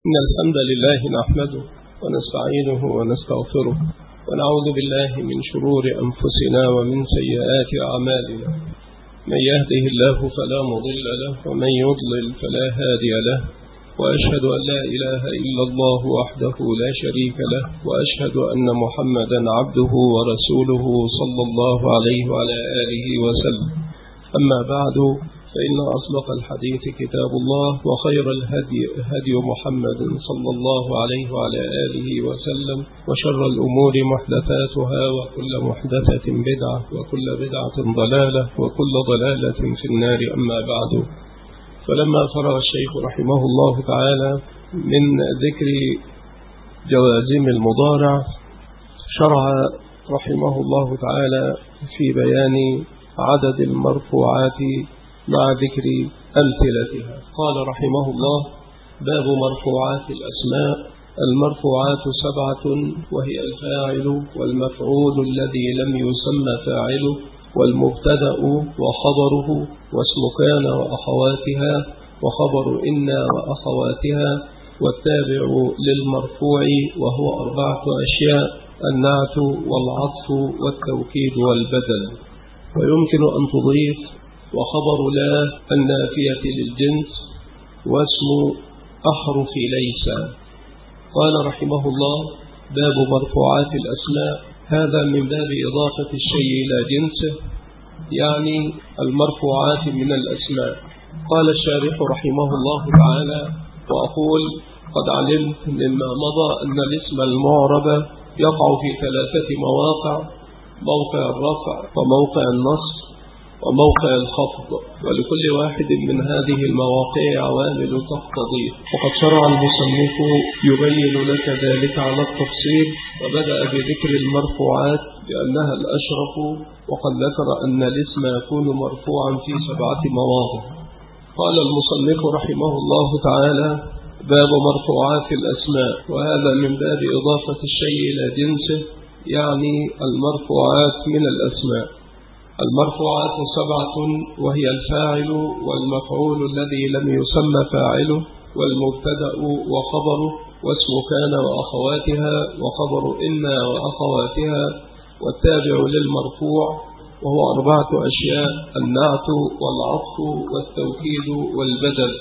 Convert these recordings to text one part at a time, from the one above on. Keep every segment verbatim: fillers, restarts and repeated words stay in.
إن الحمد لله نحمده ونستعينه ونستغفره ونعوذ بالله من شرور أنفسنا ومن سيئات أعمالنا. من يهده الله فلا مضل له ومن يضلل فلا هادي له، وأشهد أن لا إله إلا الله وحده لا شريك له، وأشهد أن محمدا عبده ورسوله صلى الله عليه وعلى آله وسلم. أما بعد، فإن أصدق الحديث كتاب الله، وخير الهدي هدي محمد صلى الله عليه وعلى آله وسلم، وشر الأمور محدثاتها، وكل محدثة بدعة، وكل بدعة ضلالة، وكل ضلالة في النار. أما بعد، فلما فرغ الشيخ رحمه الله تعالى من ذكر جوازم المضارع، شرع رحمه الله تعالى في بيان عدد المرفوعات مع ذكر أمثلتها. قال رحمه الله: باب مرفوعات الأسماء. المرفوعات سبعة، وهي الفاعل والمفعول الذي لم يسمى فاعله، والمبتدأ وخبره، واسم كان وأخواتها، وخبر إن وأخواتها، والتابع للمرفوع وهو أربعة أشياء: النعت والعطف والتوكيد والبدل. ويمكن أن تضيف وخبر لا النافية للجنس، واسم أحرف ليس. قال رحمه الله: باب مرفوعات الأسماء. هذا من باب إضافة الشيء إلى جنسه، يعني المرفوعات من الأسماء. قال الشارح رحمه الله تعالى: وأقول قد علمت مما مضى أن الاسم المعرب يقع في ثلاثة مواقع: موقع الرفع، وموقع النصب، وموقع الخفض، ولكل واحد من هذه المواقع عوامل تقتضيه. وقد شرع المصنف يبين لك ذلك على التفصيل، وبدأ بذكر المرفوعات بأنها الأشرف، وقد ذكر أن الاسم يكون مرفوعا في سبعة مواضع. قال المصنف رحمه الله تعالى: باب مرفوعات الأسماء. وهذا من باب إضافة الشيء إلى جنسه، يعني المرفوعات من الأسماء. المرفوعات سبعة، وهي الفاعل والمفعول الذي لم يسمى فاعله، والمبتدأ وخبره، واسم كان وأخواتها، وخبر إن وأخواتها، والتابع للمرفوع وهو أربعة أشياء: النعت والعطف والتوكيد والبدل.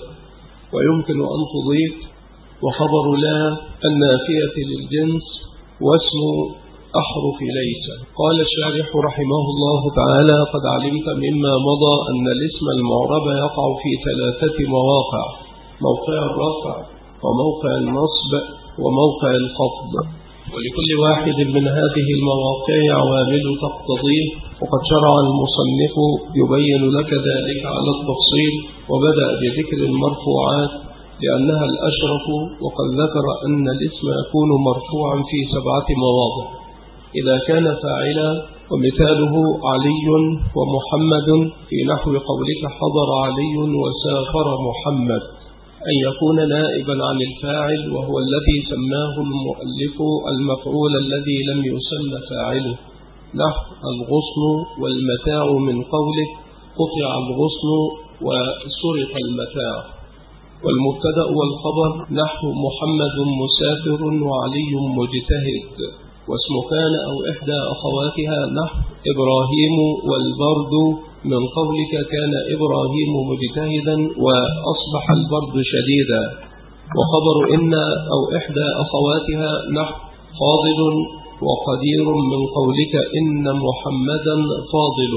ويمكن أن تضيف وخبر لا النافية للجنس، واسم أحرف ليس. قال الشارح رحمه الله تعالى: قد علمت مما مضى أن الاسم المعرب يقع في ثلاثة مواقع: موقع الرفع، وموقع النصب، وموقع الخفض، ولكل واحد من هذه المواقع عوامل تقتضيه. وقد شرع المصنف يبين لك ذلك على التفصيل، وبدأ بذكر المرفوعات لأنها الأشرف، وقد ذكر أن الاسم يكون مرفوعا في سبعة مواضع: إذا كان فاعلا، ومثاله علي ومحمد، في نحو قولك حضر علي وسافر محمد، أن يكون نائبا عن الفاعل، وهو الذي سماه المؤلف المفعول الذي لم يسمى فاعله، نحو الغصن والمتاع، من قولك قطع الغصن وسرق المتاع. والمبتدأ والخبر نحو محمد مسافر وعلي مجتهد. واسم كان أو إحدى أخواتها نحو إبراهيم والبرد، من قولك كان إبراهيم مجتهدا وأصبح البرد شديدا. وخبر إن أو إحدى أخواتها نحو فاضل وقدير، من قولك إن محمدا فاضل،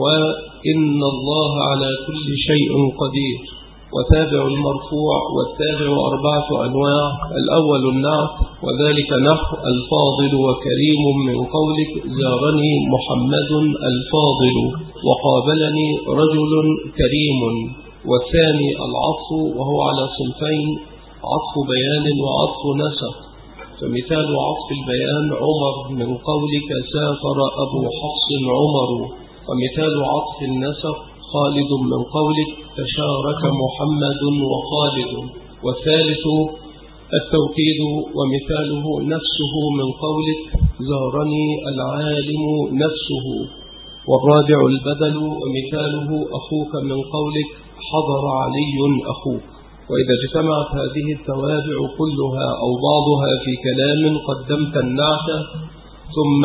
وإن الله على كل شيء قدير. وتابع المرفوع والتابع أربعة أنواع: الأول النعت، وذلك نحو الفاضل وكريم، من قولك زارني محمد الفاضل وقابلني رجل كريم. والثاني العطف، وهو على صنفين: عطف بيان وعطف نسق. فمثال عطف البيان عمر، من قولك سافر أبو حفص عمر. ومثال عطف النسق خالد، من قولك تشارك محمد وخالد. والثالث التوكيد، ومثاله نفسه، من قولك زارني العالم نفسه. والرابع البدل، ومثاله أخوك، من قولك حضر علي أخوك. وإذا اجتمعت هذه التوابع كلها أو بعضها في كلام قدمت النعت ثم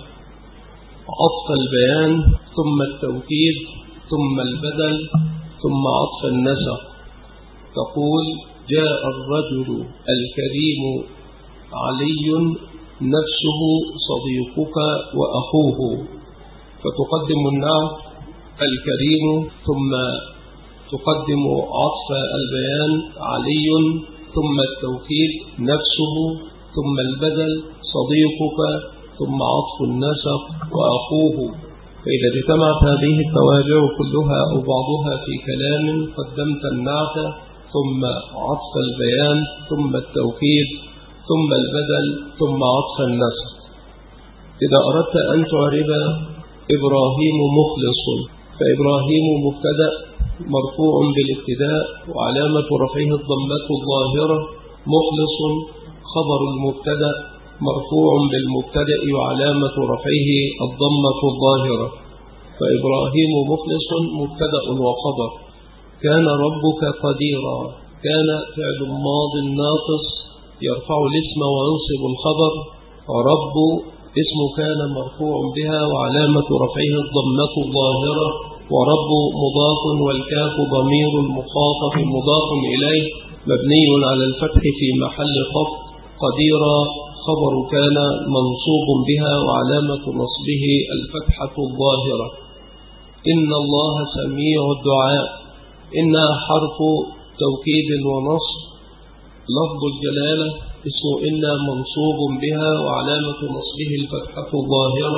عطف البيان ثم التوكيد ثم البدل ثم عطف النسق. تقول جاء الرجل الكريم علي نفسه صديقك وأخوه، فتقدم النعت الكريم ثم تقدم عطف البيان علي ثم التوكيد نفسه ثم البدل صديقك ثم عطف النسق وأخوه. فإذا اجتمعت هذه التوابع كلها أو بعضها في كلام قدمت النعت ثم عطف البيان ثم التوكيد ثم البدل ثم عطف النسق. إذا أردت أن تعرب إبراهيم مخلص، فإبراهيم مبتدأ مرفوع بالابتداء وعلامة رفعه الضمة الظاهرة، مخلص خبر المبتدأ مرفوع بالمبتدأ وعلامة رفعه الضمة الظاهرة. فإبراهيم مخلص مبتدأ وخبر. كان ربك قديرا، كان فعل ماض ناقص يرفع الاسم وينصب الخبر، ورب اسم كان مرفوع بها وعلامة رفعه الضمة الظاهرة، ورب مضاف والكاف ضمير المخاطب مضاف إليه مبني على الفتح في محل خفض. قديرا خبر كان منصوب بها وعلامة نصبه الفتحة الظاهرة. إن الله سميع الدعاء، إنها حرف توكيد ونصب. لفظ الجلالة اسم إنا منصوب بها وعلامة نصبه الفتحة الظاهرة.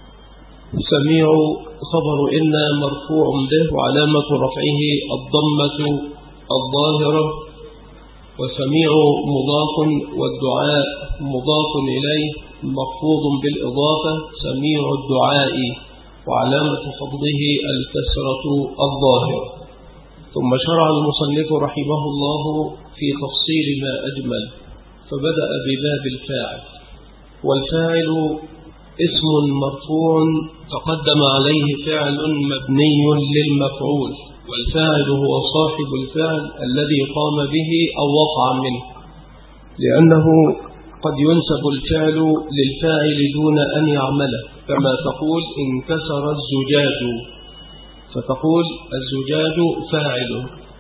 سميع خبر إنا مرفوع به وعلامة رفعه الضمة الظاهرة. وسميع مضاف والدعاء مضاف إليه مخفوض بالإضافة، سميع الدعاء وعلامة خفضه الكسرة الظاهرة. ثم شرع المصنف رحمه الله في تفصيل ما أجمل، فبدأ بباب الفاعل. والفاعل اسم مرفوع تقدم عليه فعل مبني للمفعول، والفاعل هو صاحب الفعل الذي قام به أو وقع منه، لأنه قد ينسب الفعل للفاعل دون أن يعمله، كما تقول انكسر الزجاج فتقول الزجاج فاعل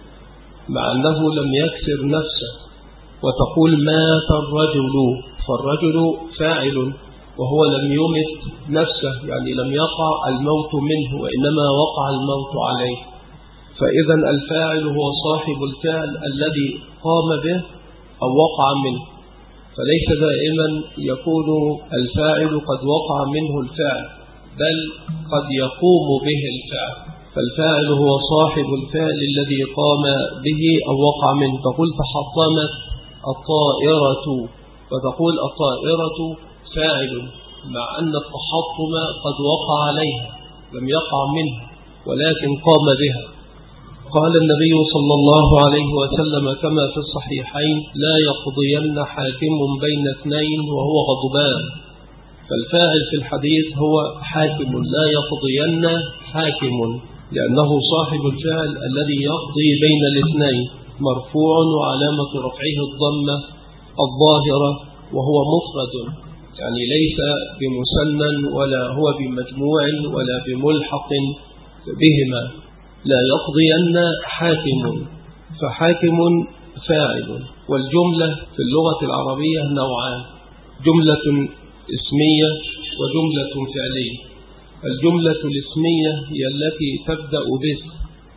مع أنه لم يكسر نفسه، وتقول مات الرجل فالرجل فاعل وهو لم يمت نفسه، يعني لم يقع الموت منه وإنما وقع الموت عليه. فإذا الفاعل هو صاحب الفعل الذي قام به أو وقع منه، فليس دائما يكون الفاعل قد وقع منه الفعل، بل قد يقوم به الفعل. فالفاعل هو صاحب الفعل الذي قام به أو وقع منه. تقول تحطمت الطائرة، فتقول الطائرة فاعل مع أن التحطم قد وقع عليها، لم يقع منها ولكن قام بها. قال النبي صلى الله عليه وسلم كما في الصحيحين لا يقضين حاكم بين اثنين وهو غضبان. فالفاعل في الحديث هو حاكم، لا يقضين حاكم، لأنه صاحب الفعل الذي يقضي بين الاثنين، مرفوع وعلامة رفعه الضمة الظاهرة، وهو مفرد يعني ليس بمسنن ولا هو بمجموع ولا بملحق بهما. لا يقضين حاكم، فحاكم فاعل. والجملة في اللغة العربية نوعان، جملة اسمية وجملة فعلية. الجملة الاسمية هي التي تبدأ باسم،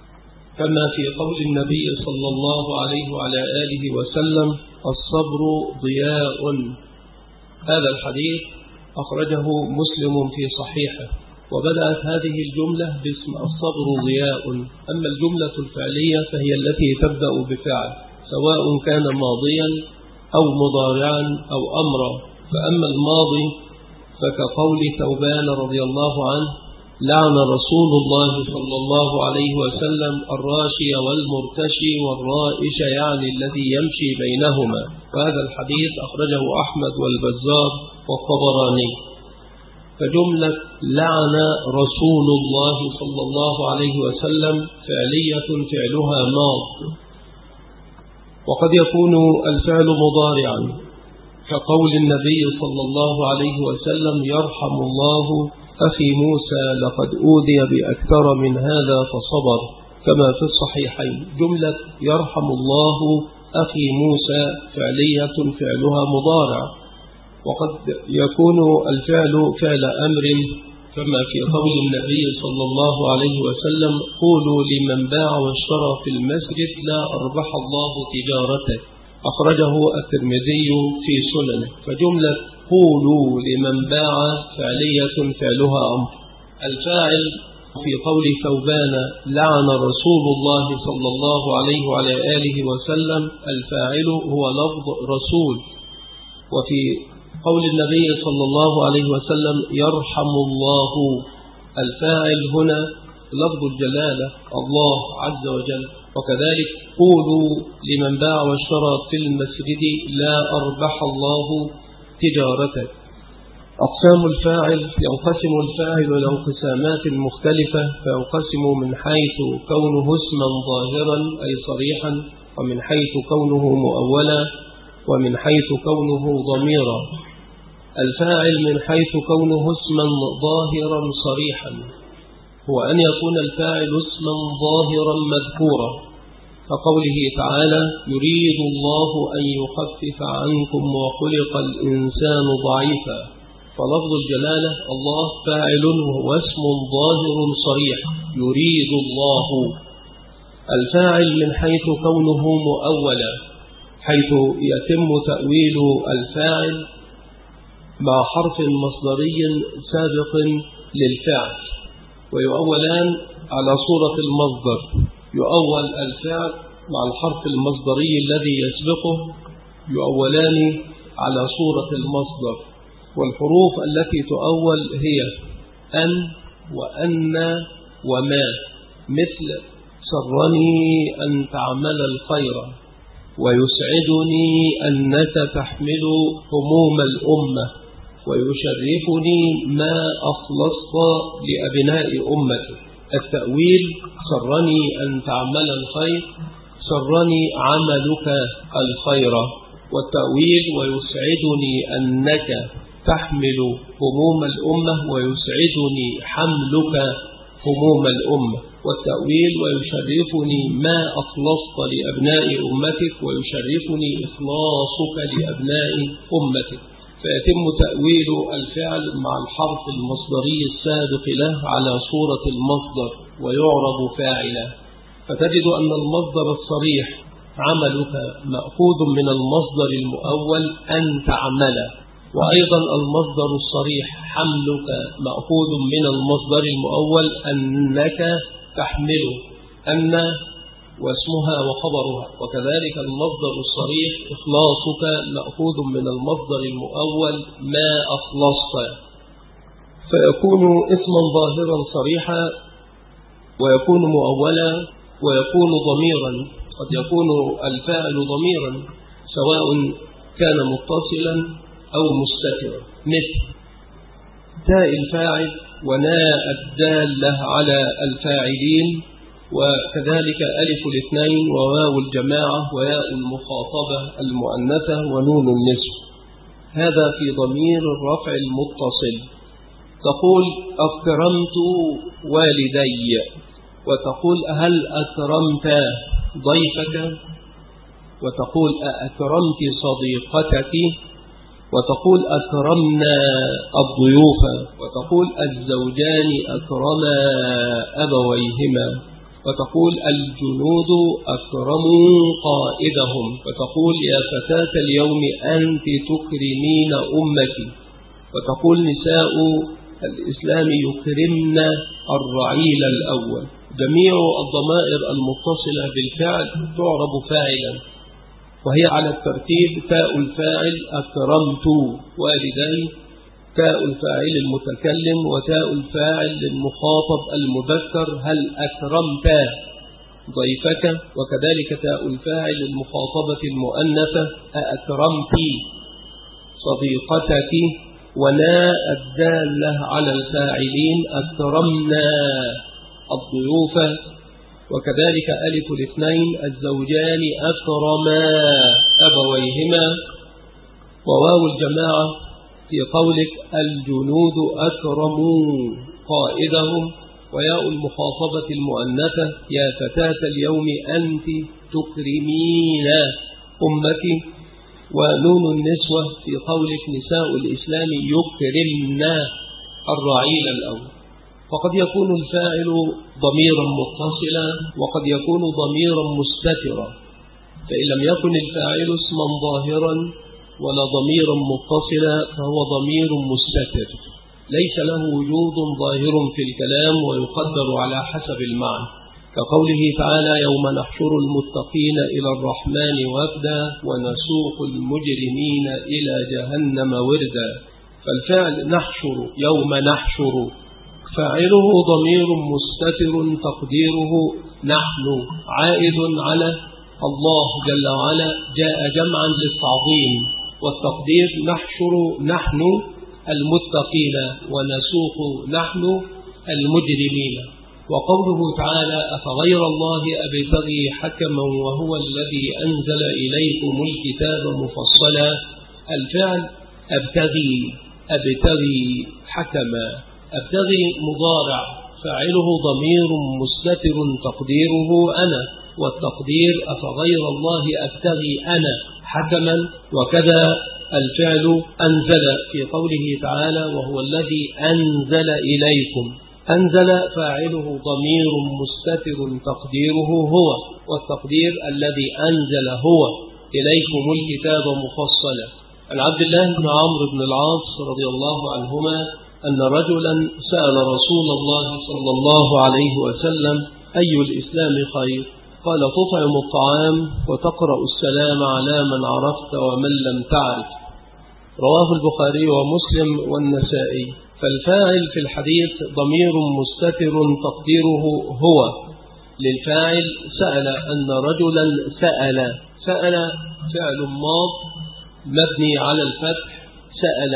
كما في قول النبي صلى الله عليه وعلى آله وسلم الصبر ضياء. هذا الحديث أخرجه مسلم في صحيحه، وبدأت هذه الجملة باسم الصبر ضياء. أما الجملة الفعلية فهي التي تبدأ بفعل، سواء كان ماضيا أو مضارعا أو أمرا. فأما الماضي فكقول ثوبان رضي الله عنه لعن رسول الله صلى الله عليه وسلم الراشي والمرتشي والرائش، يعني الذي يمشي بينهما. وهذا الحديث أخرجه أحمد والبزار والطبراني. فجملة لعن رسول الله صلى الله عليه وسلم فعلية فعلها ماض، وقد يكون الفعل مضارعا كقول النبي صلى الله عليه وسلم يرحم الله أخي موسى لقد أوذي بأكثر من هذا فصبر كما في الصحيحين. جملة يرحم الله أخي موسى فعلية فعلها مضارع، وقد يكون الفعل فعل أمر كما في قول النبي صلى الله عليه وسلم قولوا لمن باع واشترى في المسجد لا أربح الله تجارته، أخرجه الترمذي في سننه. فجملة قولوا لمن باع فعلية فعلها أمر. الفاعل في قول ثوبان لعن رسول الله صلى الله عليه وعلى آله وسلم، الفاعل هو لفظ رسول. وفي قول النبي صلى الله عليه وسلم يرحم الله، الفاعل هنا لفظ الجلالة الله عز وجل. وكذلك قولوا لمن باع واشترى في المسجد لا أربح الله تجارتك. أقسام الفاعل: ينقسم الفاعل إلى انقسامات مختلفة، فينقسم من حيث كونه اسما ظاهرا أي صريحا، ومن حيث كونه مؤولا، ومن حيث كونه ضميرا. الفاعل من حيث كونه اسما ظاهرا صريحا هو أن يكون الفاعل اسما ظاهرا مذكورا، كقوله تعالى يريد الله أن يخفف عنكم وخلق الإنسان ضعيفا، فلفظ الجلالة الله فاعل وهو اسم ظاهر صريح يريد الله. الفاعل من حيث كونه مؤولا، حيث يتم تأويل الفاعل مع حرف مصدري سابق للفعل، ويؤولان على صورة المصدر. يؤول الفعل مع الحرف المصدري الذي يسبقه، يؤولان على صورة المصدر. والحروف التي تؤول هي أن وأن وما، مثل سرني أن تعمل الخير، ويسعدني أنك تحمل هموم الأمة، ويشرفني ما أخلصت لأبناء أمتي. التأويل سرني أن تعمل الخير، سرني عملك الخير. والتأويل ويسعدني أنك تحمل هموم الأمة، ويسعدني حملك هموم الأمة. والتأويل ويشرفني ما أخلصت لأبناء أمتك، ويشرفني إخلاصك لأبناء أمتك. فيتم تأويل الفعل مع الحرف المصدري السابق له على صورة المصدر ويعرب فاعلا. فتجد أن المصدر الصريح عملك مأخوذ من المصدر المؤول أن تعمل، وأيضا المصدر الصريح حملك مأخوذ من المصدر المؤول أنك تحمل، أن واسمها وخبرها. وكذلك المصدر الصريح إخلاصك مأخوذ من المصدر المؤول ما أخلصت. فيكون اسما ظاهرا صريحا، ويكون مؤولا، ويكون ضميرا. قد يكون الفاعل ضميرا سواء كان متصلا أو مستترا، مثل تاء الفاعل وناء الدالة على الفاعلين، وكذلك ألف الاثنين وواو الجماعة وياء المخاطبة المؤنثة ونون النسوة. هذا في ضمير الرفع المتصل. تقول أكرمت والدي، وتقول هل أكرمت ضيفك، وتقول أكرمت صديقتك، وتقول أكرمنا الضيوف، وتقول الزوجان أكرما أبويهما، وتقول الجنود أكرموا قائدهم، وتقول يا فتاة اليوم أنت تكرمين أمتي، وتقول نساء الإسلام يكرمن الرعيل الأول. جميع الضمائر المتصلة بالفعل تعرب فاعلا، وهي على الترتيب: تاء الفاعل أكرمت والدي، تاء الفاعل المتكلم، وتاء الفاعل المخاطب المذكر هل أكرمت ضيفك، وكذلك تاء الفاعل المخاطبة المؤنثة أكرمت صديقتك، وناء الدالة على الفاعلين أكرمنا الضيوف، وكذلك ألف الاثنين الزوجان أكرما أبويهما، وواو الجماعة في قولك الجنود أكرموا قائدهم، وياء المخاطبة المؤنثة يا فتاة اليوم أنت تكرمين أمك، ونون النسوة في قولك نساء الإسلام يكرمن الرعيل الأول. فقد يكون الفاعل ضميرا متصلا وقد يكون ضميرا مستترا، فإن لم يكن الفاعل اسما ظاهرا ولا ضميرا متصلا فهو ضمير مستتر ليس له وجود ظاهر في الكلام ويقدر على حسب المعنى، كقوله تعالى يوم نحشر المتقين إلى الرحمن وفدا ونسوق المجرمين إلى جهنم وردا. فالفعل نحشر يوم نحشر فاعله ضمير مستتر تقديره نحن عائد على الله جل وعلا جاء جمعا للتعظيم، والتقدير نحشر نحن المتقين ونسوق نحن المجرمين. وقوله تعالى أفغير الله أبتغي حكما وهو الذي أنزل إليكم الكتاب مفصلا، الفعل أبتغي أبتغي حكما، أبتغي مضارع فاعله ضمير مستتر تقديره أنا، والتقدير أفغير الله أبتغي أنا حكما. وكذا الفعل أنزل في قوله تعالى وهو الذي أنزل إليكم، أنزل فاعله ضمير مستتر تقديره هو، والتقدير الذي أنزل هو إليكم الكتاب مفصلا. عن عبد الله بن عمرو بن العاص رضي الله عنهما أن رجلا سأل رسول الله صلى الله عليه وسلم أي الإسلام خير؟ قال تطعم الطعام وتقرأ السلام على من عرفت ومن لم تعرف. رواه البخاري ومسلم والنسائي. فالفاعل في الحديث ضمير مستتر تقديره هو للفاعل سأل أن رجلا سأل، سأل فعل ماض مبني على الفتح سأل،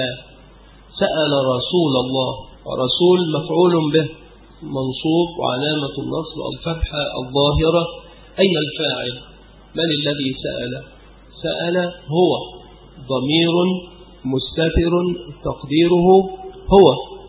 سأل رسول الله، ورسول مفعول به منصوب وعلامة النصب الفتحة الظاهرة. أين الفاعل؟ من الذي سأل؟ سأل هو ضمير مستتر تقديره هو.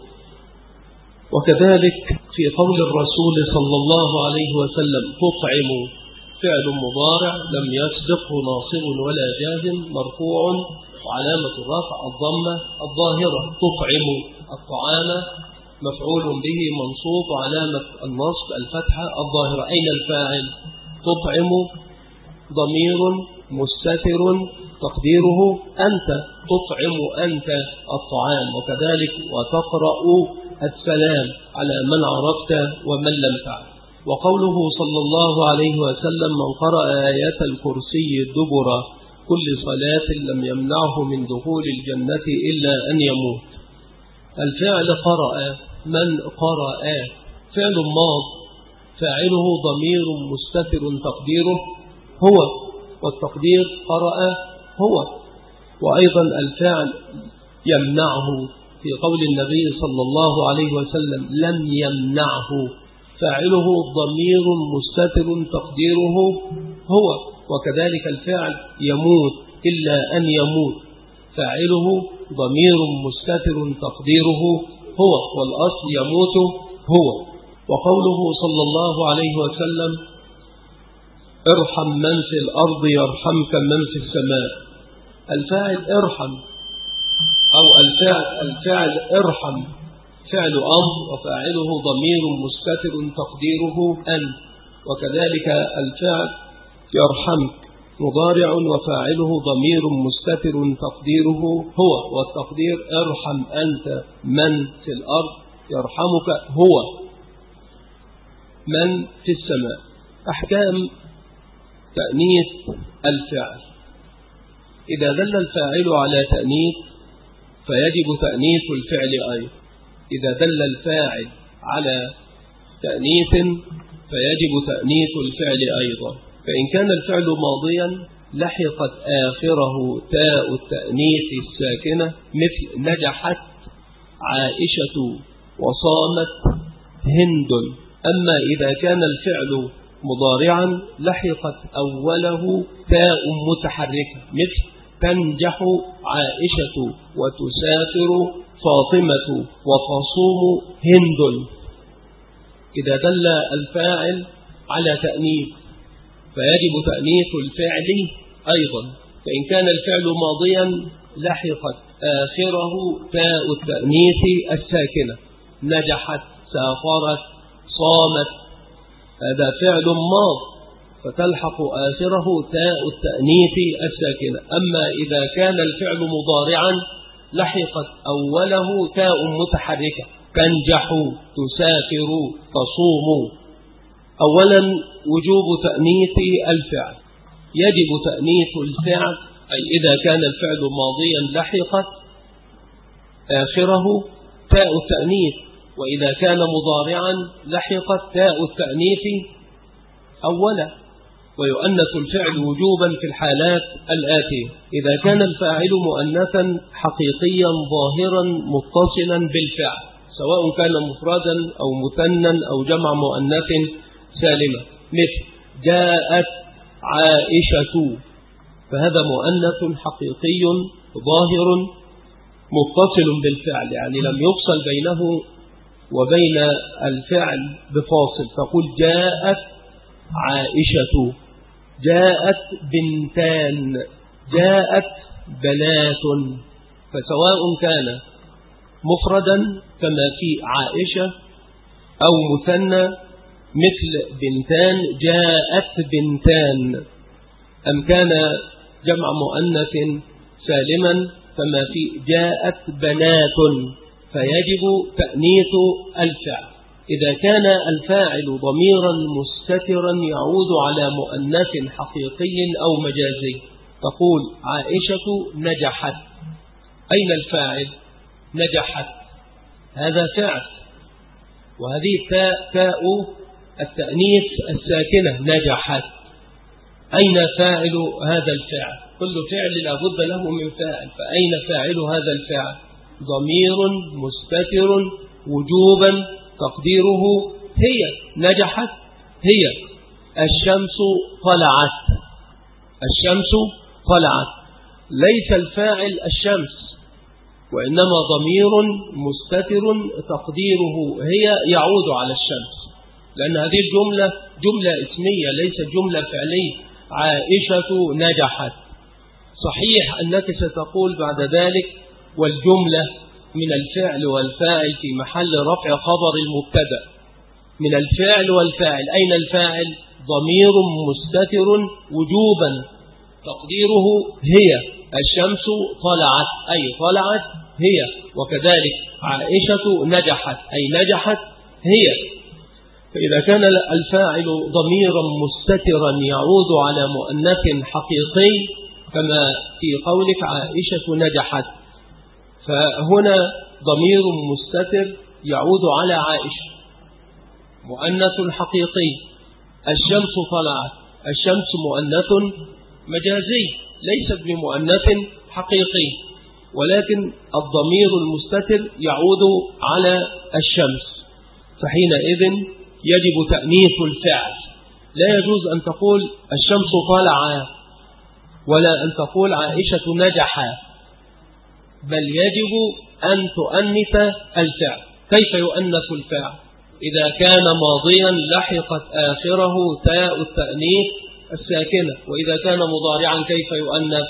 وكذلك في قول الرسول صلى الله عليه وسلم تطعم فعل مضارع لم يسبقه ناصب ولا جازم مرفوع وعلامة الرفع الضمة الظاهرة، تطعم الطعام مفعول به منصوب وعلامة النصب الفتحة الظاهرة. أين الفاعل؟ تطعم ضمير مستتر تقديره أنت، تطعم أنت الطعام. وكذلك وتقرأ السلام على من عرفت ومن لم تعرف. وقوله صلى الله عليه وسلم من قرأ آية الكرسي الدبر كل صلاة لم يمنعه من دخول الجنة إلا أن يموت. الفعل قرأ، من قرأ فعل ماض فاعله ضمير مستتر تقديره هو، والتقدير قرأ هو. وأيضا الفعل يمنعه في قول النبي صلى الله عليه وسلم لم يمنعه فاعله ضمير مستتر تقديره هو. وكذلك الفعل يموت إلا أن يموت فاعله ضمير مستتر تقديره هو، والأصل يموت هو. وقوله صلى الله عليه وسلم ارحم من في الأرض يرحمك من في السماء، الفاعل ارحم أو الفعل الفعل ارحم فعل أمر وفاعله ضمير مستتر تقديره أنت. وكذلك الفعل يرحمك مضارع وفاعله ضمير مستتر تقديره هو، والتقدير ارحم أنت من في الأرض يرحمك هو من في السماء. أحكام تأنيث الفعل: إذا دل الفاعل على تأنيث فيجب تأنيث الفعل أيضا. إذا دل الفاعل على تأنيث فيجب تأنيث الفعل أيضا. فإن كان الفعل ماضيا لحقت آخره تاء التأنيث الساكنة مثل نجحت عائشة وصامت هند. أما إذا كان الفعل مضارعا لحقت أوله تاء متحركة، مثل تنجح عائشة وتسافر فاطمة وتصوم هند. إذا دل الفاعل على تأنيث فيجب تأنيث الفعل أيضا، فإن كان الفعل ماضيا لحقت آخره تاء التأنيث الساكنة، نجحت، سافرت، صامت، هذا فعل ماض فتلحق آخره تاء التأنيث الساكنة. أما إذا كان الفعل مضارعا لحقت أوله تاء متحركة، تنجح، تسافر، تصوم. أولا وجوب تأنيث الفعل، يجب تأنيث الفعل، أي إذا كان الفعل ماضيا لحقت آخره تاء التأنيث، وإذا كان مضارعا لحقت تاء التأنيث أولا. ويؤنث الفعل وجوبا في الحالات الآتية: إذا كان الفاعل مؤنثا حقيقيا ظاهرا متصلا بالفعل، سواء كان مفردا أو مثنى أو جمع مؤنث سالمة، مثل جاءت عائشة، فهذا مؤنث حقيقي ظاهر متصل بالفعل، يعني لم يفصل بينه وبين الفعل بفاصل، تقول جاءت عائشة، جاءت بنتان، جاءت بنات. فسواء كان مفردا كما في عائشة أو مثنى مثل بنتان، جاءت بنتان، أم كان جمع مؤنث سالما كما في جاءت بنات، فيجب تأنيث الفعل. إذا كان الفاعل ضميرا مستترا يعود على مؤنث حقيقي أو مجازي، تقول عائشة نجحت، أين الفاعل؟ نجحت، هذا فعل، وهذه تاء تاء التأنيث الساكنة نجحت، أين فاعل هذا الفعل؟ كل فعل لا بد له من فاعل، فأين فاعل هذا الفعل؟ ضمير مستتر وجوبا تقديره هي، نجحت هي. الشمس طلعت، الشمس طلعت، ليس الفاعل الشمس، وإنما ضمير مستتر تقديره هي يعود على الشمس، لأن هذه الجملة جملة اسمية ليست جملة فعلية. عائشة نجحت، صحيح أنك ستقول بعد ذلك والجملة من الفعل والفاعل في محل رفع خبر المبتدأ، من الفعل والفاعل، أين الفاعل؟ ضمير مستتر وجوبا تقديره هي، الشمس طلعت، أي طلعت هي، وكذلك عائشة نجحت، أي نجحت هي. فإذا كان الفاعل ضميرا مستترا يعود على مؤنث حقيقي كما في قولك عائشة نجحت، فهنا ضمير مستتر يعود على عائشة، مؤنث حقيقي. الشمس طلعت، الشمس مؤنث مجازي ليست بمؤنث حقيقي، ولكن الضمير المستتر يعود على الشمس، فحينئذ يجب تأنيث الفعل. لا يجوز أن تقول الشمس طلع ولا أن تقول عائشة نجح، بل يجب أن تؤنث الفعل. كيف يؤنث الفعل؟ إذا كان ماضيا لحقت آخره تاء التأنيث الساكنة، وإذا كان مضارعا كيف يؤنث؟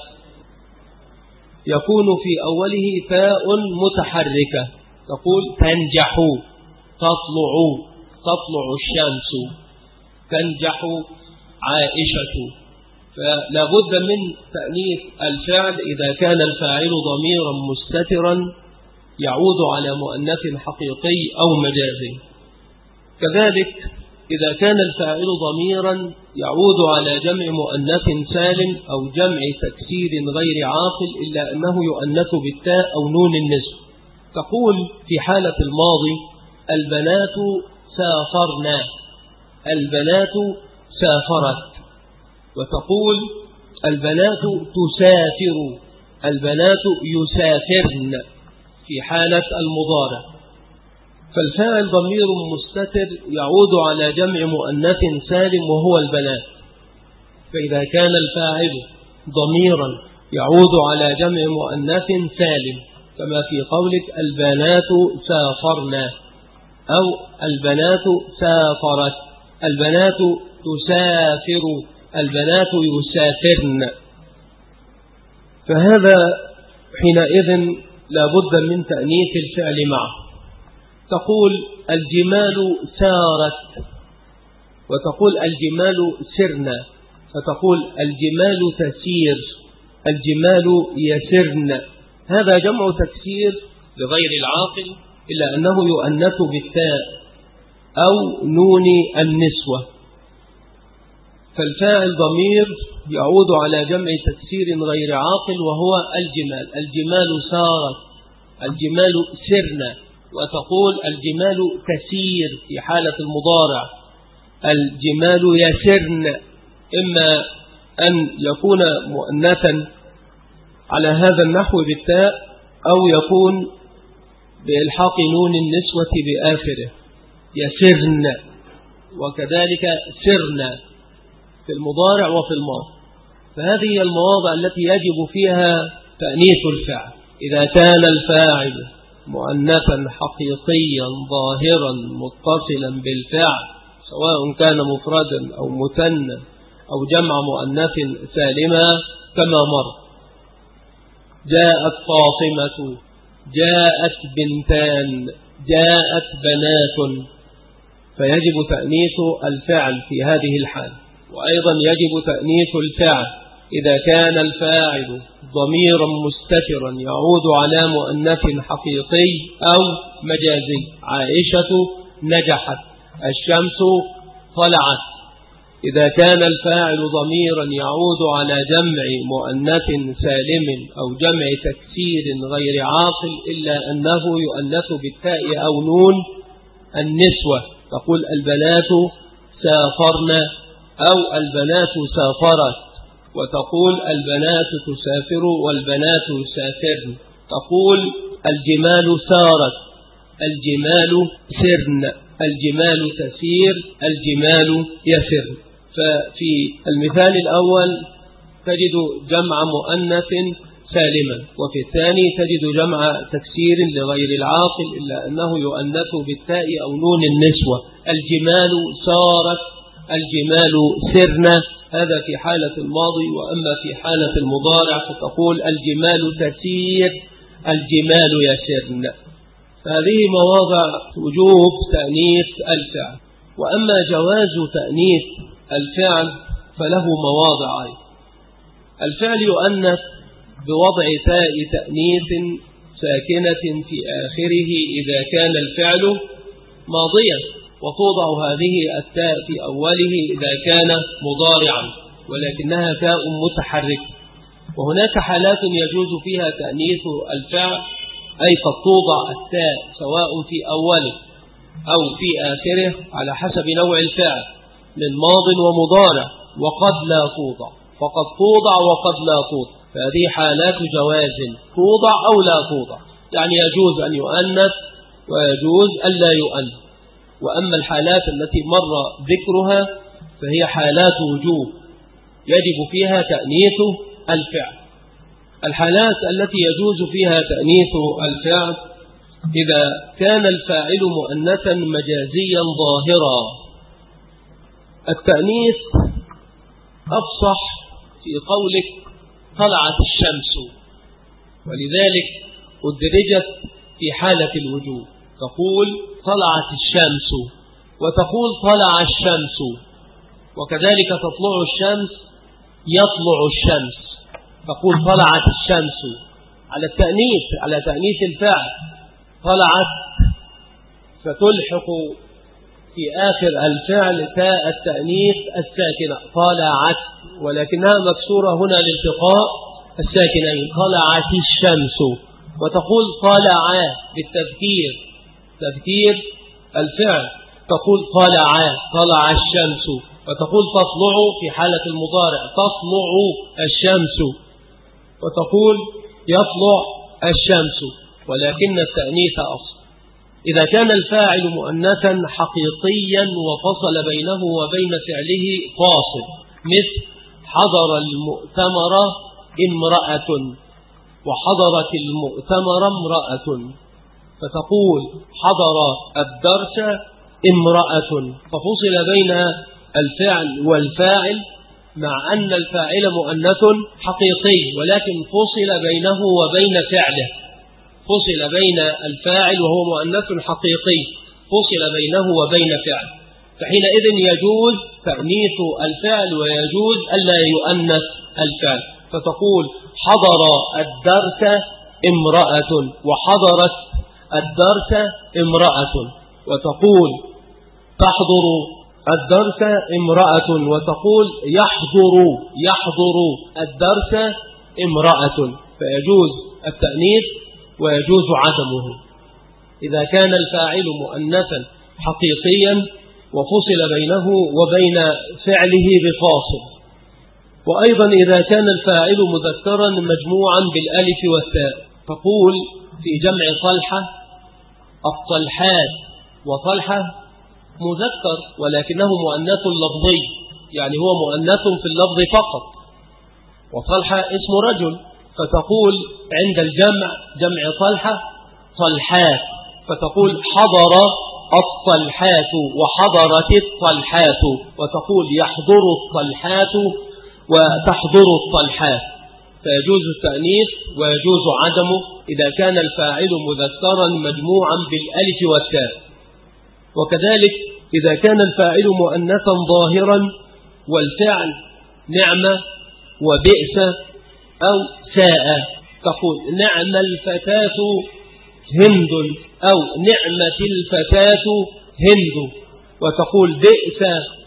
يكون في أوله تاء متحركة، تقول تنجح، تطلع، تطلع الشمس، تنجح عائشة. فلا بد من تأنيث الفعل إذا كان الفاعل ضميرا مستترا يعود على مؤنث حقيقي أو مجازي. كذلك إذا كان الفاعل ضميرا يعود على جمع مؤنث سالم أو جمع تكسير غير عاقل إلا أنه يؤنث بالتاء أو نون النسب، تقول في حالة الماضي البنات سافرنا، البنات سافرت، وتقول البنات تسافر، البنات يسافرن في حالة المضارع. فالفاعل ضمير مستتر يعود على جمع مؤنث سالم وهو البنات. فإذا كان الفاعل ضميرا يعود على جمع مؤنث سالم كما في قولك البنات سافرنا أو البنات سافرت، البنات تسافر، البنات يسافرن، فهذا حينئذ لا بد من تأنيث الفعل معه. تقول الجمال سارت، وتقول الجمال سرنا، فتقول الجمال تسير، الجمال يسرن. هذا جمع تكسير لغير العاقل إلا أنه يؤنث بالتاء أو نون النسوة. فالفاعل ضمير يعود على جمع تكسير غير عاقل وهو الجمال، الجمال سارت، الجمال سرنا، وتقول الجمال تسير في حالة المضارع، الجمال يسرن، إما أن يكون مؤنثا على هذا النحو بالتاء أو يكون بإلحاق نون النسوة بآخره يسرن، وكذلك سرنا في المضارع وفي الماضي. فهذه هي المواضع التي يجب فيها تأنيث الفعل. إذا كان الفاعل مؤنثا حقيقيا ظاهرا متصلا بالفعل سواء كان مفردا أو مثنى أو جمع مؤنث سالما كما مر. جاءت فاطمة، جاءت بنتان، جاءت بنات، فيجب تأنيث الفعل في هذه الحال. وأيضا يجب تأنيث الفعل إذا كان الفاعل ضميرا مستترا يعود على مؤنث حقيقي أو مجازي. عائشة نجحت، الشمس طلعت. إذا كان الفاعل ضميرا يعود على جمع مؤنث سالم أو جمع تكسير غير عاقل إلا أنه يؤنث بالتاء أو نون النسوة، تقول البنات سافرن أو البنات سافرت، وتقول البنات تسافر والبنات يسافرن. تقول الجمال سارت، الجمال سرن، الجمال تسير، الجمال يسر. ففي المثال الأول تجد جمع مؤنث سالما، وفي الثاني تجد جمع تكسير لغير العاقل إلا أنه يؤنث بالتاء أو نون النسوة. الجمال سارت، الجمال سرن، هذا في حالة الماضي. وأما في حالة المضارع فتقول الجمال تسير، الجمال يسرن. فهذه مواضع وجوب تأنيث الفعل. وأما جواز تأنيث الفعل فله مواضع أيضا. الفعل يؤنث بوضع تاء تأنيث ساكنة في آخره إذا كان الفعل ماضيا، وتوضع هذه التاء في أوله إذا كان مضارعا ولكنها تاء متحركة. وهناك حالات يجوز فيها تأنيث الفعل، أي قد توضع التاء سواء في أوله أو في آخره على حسب نوع الفعل من ماض ومضارع، وقد لا توضع، فقد توضع وقد لا توضع. فهذه حالات جواز، توضع أو لا توضع، يعني يجوز أن يؤنث ويجوز أن لا يؤنث. وأما الحالات التي مر ذكرها فهي حالات وجوب يجب فيها تأنيث الفعل. الحالات التي يجوز فيها تأنيث الفعل إذا كان الفاعل مؤنثا مجازيا ظاهرا. التأنيث أفصح في قولك طلعت الشمس، ولذلك أدرجت في حالة الوجوب. تقول طلعت الشمس وتقول طلع الشمس، وكذلك تطلع الشمس يطلع الشمس. تقول طلعت الشمس على التأنيث، على تأنيث الفعل. طلعت فتلحق في آخر الفعل تاء التأنيث الساكنة طلعت، ولكنها مكسورة هنا لالتقاء الساكنين. طلعت الشمس، وتقول طلع بالتذكير، تذكير الفعل. تقول طلع طلع الشمس، وتقول تطلع في حالة المضارع تطلع الشمس، وتقول يطلع الشمس، ولكن التأنيث أصل. إذا كان الفاعل مؤنثا حقيقيا وفصل بينه وبين فعله فاصل، مثل حضر المؤتمر امرأة وحضرت المؤتمر امرأة، فتقول حضر الدرس امرأة، ففصل بين الفعل والفاعل مع أن الفاعل مؤنث حقيقي، ولكن فصل بينه وبين فعله، فصل بين الفاعل وهو مؤنث حقيقي، فصل بينه وبين فعل، فحينئذ يجوز تأنيث الفعل ويجوز ألا يؤنث الفعل، فتقول حضر الدرس امرأة وحضرت الدرس امرأة، وتقول تحضر الدرس امرأة وتقول يحضر يحضر الدرس امرأة، فيجوز التأنيث ويجوز عدمه إذا كان الفاعل مؤنثا حقيقيا وفصل بينه وبين فعله بفاصل. وأيضا إذا كان الفاعل مذكرا مجموعا بالألف والتاء، تقول في جمع طلحة الطلحات، وطلحة مذكر ولكنه مؤنث لفظي، يعني هو مؤنث في اللفظ فقط، وطلحة اسم رجل، فتقول عند الجمع جمع طلحة طلحات، فتقول حضر الطلحات وحضرت الطلحات، وتقول يحضر الطلحات وتحضر الطلحات، فيجوز التأنيث ويجوز عدمه إذا كان الفاعل مذكرا مجموعا بالألف والتاء. وكذلك إذا كان الفاعل مؤنثا ظاهرا والفعل نعمة وبئس أو ساء، تقول نعم الفتاة هند أو نعمة الفتاة هند، وتقول بئس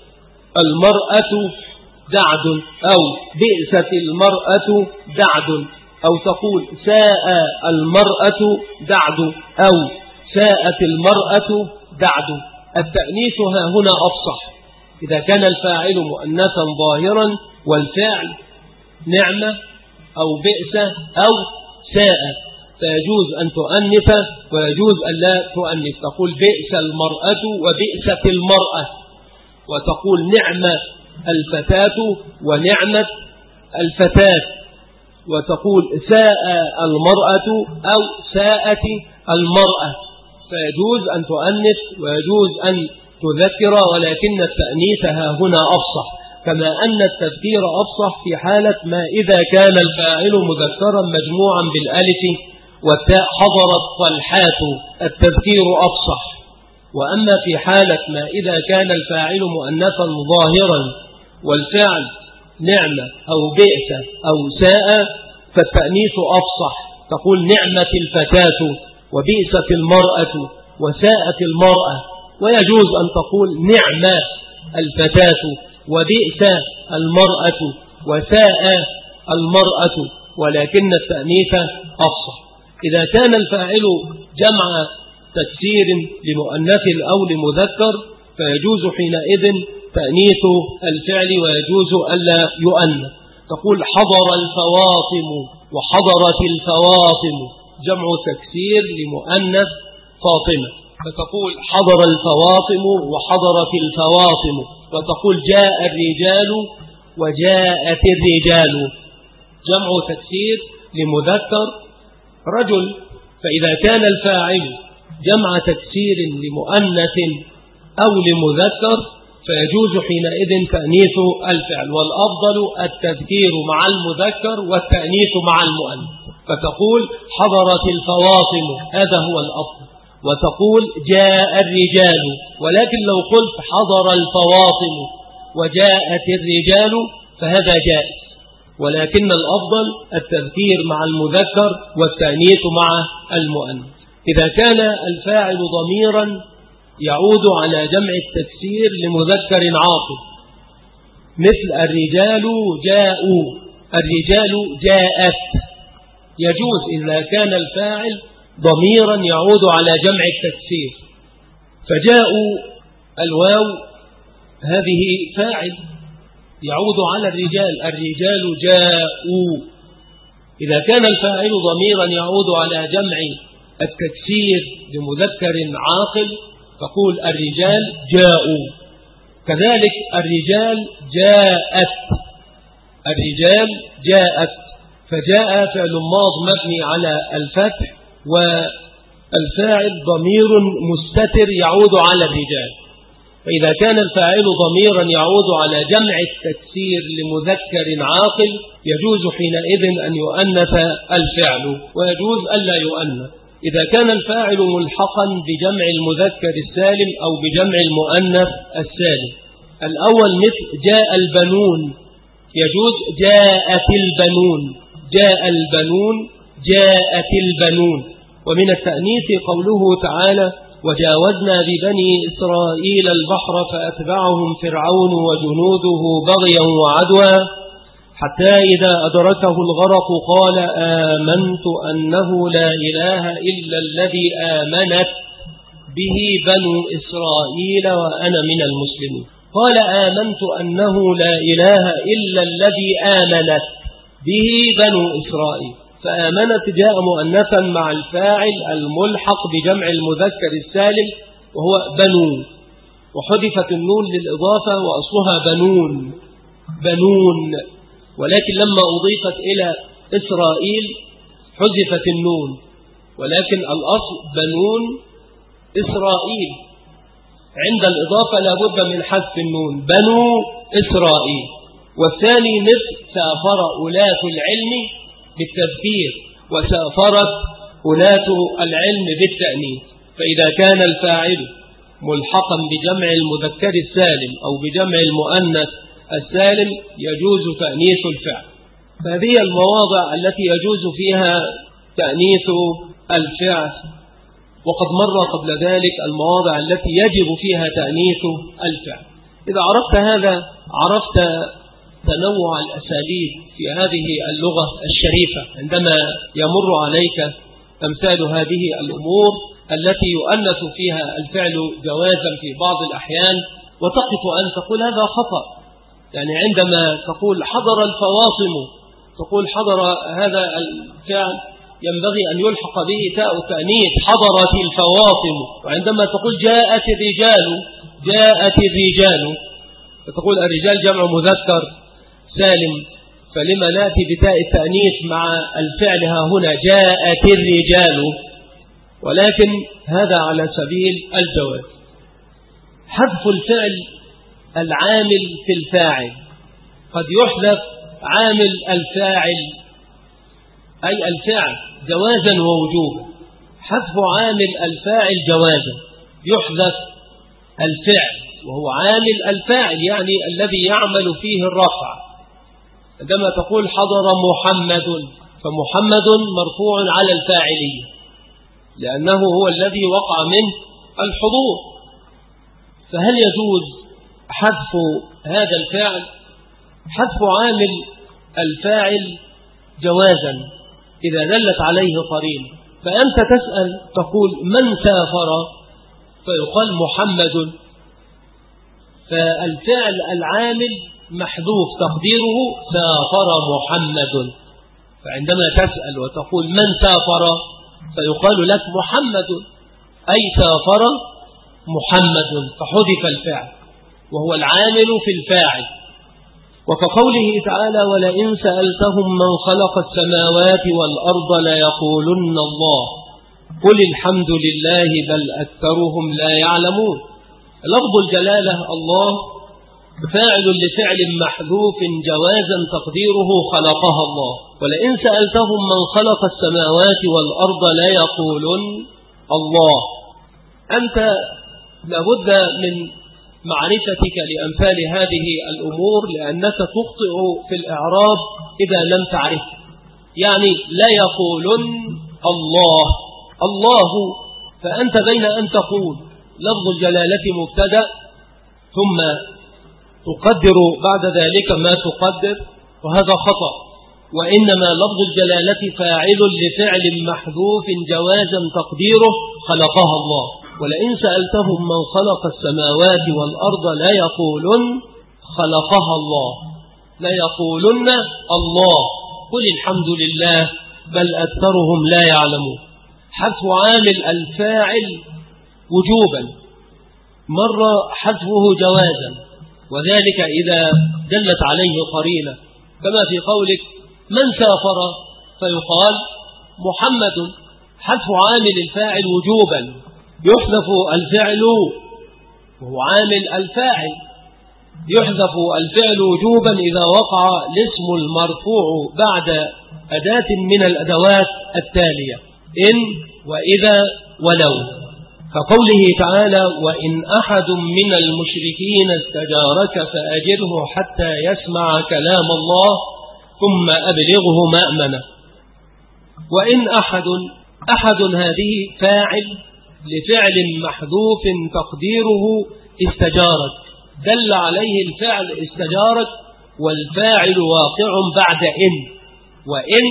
المرأة دعد أو بئست المرأة دعد، أو تقول ساء المرأة دعد أو ساءت المرأة دعد. التأنيث ها هنا أفصح إذا كان الفاعل مؤنثا ظاهرا والفعل نعمة أو بئس أو ساء، فيجوز أن تؤنث ويجوز أن لا تؤنث، تقول بئس المرأة وبئست المرأة، وتقول نعمة الفتاة ونعمة الفتاة، وتقول ساء المرأة أو ساءت المرأة، فيجوز أن تؤنث ويجوز أن تذكر، ولكن التأنيث ها هنا أفصح، كما أن التذكير أفصح في حالة ما إذا كان الفاعل مذكرا مجموعا بالألف والتاء حضر الطلحات، التذكير أفصح. وأما في حالة ما إذا كان الفاعل مؤنثا ظاهرا والفعل نعمة أو بئس أو ساء فالتأنيث أفصح، تقول نعمة الفتاة وبئست المرأة وساءت المرأة، ويجوز أن تقول نعمة الفتاة وبئس المرأة وساء المرأة، ولكن التأنيث أفصح. إذا كان الفاعل جمع تكسير لمؤنث أو لمذكر فيجوز حينئذ تأنيث الفعل ويجوز ألا يؤنث، تقول حضر الفواطم وحضرت الفواطم، جمع تكسير لمؤنث فاطمة، فتقول حضر الفواطم وحضرت الفواطم، وتقول جاء الرجال وجاءت الرجال، جمع تكسير لمذكر رجل. فإذا كان الفاعل جمع تكسير لمؤنث أو لمذكر فيجوز حينئذ تأنيث الفعل، والأفضل التذكير مع المذكر والتأنيث مع المؤنث، فتقول حضرت الفواطم، هذا هو الأفضل، وتقول جاء الرجال، ولكن لو قلت حضر الفواطم وجاءت الرجال فهذا جائز، ولكن الأفضل التذكير مع المذكر والتأنيث مع المؤنث. إذا كان الفاعل ضميرا يعود على جمع التكسير لمذكر عاقل، مثل الرجال جاءوا، الرجال جاءت، يجوز إذا كان الفاعل ضميرا يعود على جمع التكسير، فجاءوا الواو هذه فاعل يعود على الرجال، الرجال جاءوا. إذا كان الفاعل ضميرا يعود على جمع التكسير لمذكر عاقل تقول الرجال جاءوا، كذلك الرجال جاءت، الرجال جاءت، فجاء فعل ماض مبني على الفتح، والفاعل ضمير مستتر يعود على الرجال. فإذا كان الفاعل ضميرا يعود على جمع التكسير لمذكر عاقل يجوز حينئذ أن يؤنث الفعل، ويجوز ألا يؤنث إذا كان الفاعل ملحقا بجمع المذكر السالم أو بجمع المؤنث السالم. الأول مثل جاء البنون، يجوز جاءت البنون، جاء البنون، جاءت البنون. ومن التأنيث قوله تعالى وجاوزنا ببني إسرائيل البحر فأتبعهم فرعون وجنوده بغيا وعدوا حتى إذا أدركه الغرق قال آمنت أنه لا إله إلا الذي آمنت به بنو إسرائيل وأنا من المسلمين. قال آمنت أنه لا إله إلا الذي آمنت به بنو إسرائيل، فآمنت جاء مؤنثا مع الفاعل الملحق بجمع المذكر السالم وهو بنو، وحذفت النون للإضافة وأصلها بنون بنون، ولكن لما أضيفت إلى إسرائيل حذفت النون، ولكن الأصل بنون إسرائيل، عند الإضافة لابد من حذف النون بنو إسرائيل. والثاني مثل سافر أولاة العلم بالتذكير وسافرت أولاة العلم بالتأنيث. فإذا كان الفاعل ملحقا بجمع المذكر السالم أو بجمع المؤنث السالم يجوز تأنيث الفعل. فهذه المواضع التي يجوز فيها تأنيث الفعل، وقد مر قبل ذلك المواضع التي يجب فيها تأنيث الفعل. إذا عرفت هذا عرفت تنوع الأساليب في هذه اللغة الشريفة عندما يمر عليك أمثال هذه الأمور التي يؤنث فيها الفعل جوازا في بعض الأحيان، وتقف أن تقول هذا خطأ. يعني عندما تقول حضر الفواطم تقول حضر هذا الفعل ينبغي أن يلحق به تاء تأنيث حضرت الفواطم، وعندما تقول جاءت الرجال جاءت الرجال فتقول الرجال جمع مذكر سالم، فلما نأتي بتاء التأنيث مع الفعل ها هنا جاءت الرجال، ولكن هذا على سبيل الجواز. حذف الفعل العامل في الفاعل، قد يحذف عامل الفاعل أي الفعل جوازا ووجوبا. حذف عامل الفاعل جوازا، يحذف الفعل وهو عامل الفاعل يعني الذي يعمل فيه الرفع. عندما تقول حضر محمد فمحمد مرفوع على الفاعلية لأنه هو الذي وقع منه الحضور. فهل يجوز حذف هذا الفعل؟ حذف عامل الفاعل جوازا إذا دلت عليه قرينة. فأنت تسأل تقول من سافر فيقال محمد، فالفعل العامل محذوف تقديره سافر محمد. فعندما تسأل وتقول من سافر فيقال لك محمد أي سافر محمد، فحذف الفعل وهو العامل في الفاعل. وكقوله تعالى ولئن سألتهم من خلق السماوات والأرض ليقولن الله قل الحمد لله بل أكثرهم لا يعلمون. لفظ الجلالة الله فاعل لفعل محذوف جوازا تقديره خلقها الله. ولئن سألتهم من خلق السماوات والأرض ليقولن الله. أنت لابد من معرفتك لأمثال هذه الأمور لأنك تخطئ في الإعراب إذا لم تعرف. يعني لا يقولن الله الله، فأنت بين أن تقول لفظ الجلالة مبتدأ ثم تقدر بعد ذلك ما تقدر، وهذا خطأ. وإنما لفظ الجلالة فاعل لفعل محذوف جوازا تقديره خلقها الله. ولئن سألتهم من خلق السماوات والأرض لا يقولن خلقها الله، لا يقولن الله قل الحمد لله بل أكثرهم لا يعلمون. حذف عامل الفاعل وجوبا، مرة حذفه جوازا، وذلك إذا دلت عليه قرينة، كما في قولك من سافر فيقال محمد، حذف عامل الفاعل وجوبا، يحذف الفعل وهو عامل الفاعل، يحذف الفعل وجوبا إذا وقع الاسم المرفوع بعد أداة من الأدوات التالية إن وإذا ولو، كقوله تعالى وإن أحد من المشركين استجارك فأجره حتى يسمع كلام الله ثم أبلغه مأمنة. وإن أحد أحد هذه فاعل لفعل محذوف تقديره استجارك، دل عليه الفعل استجارك والفاعل واقع بعد إن. وإن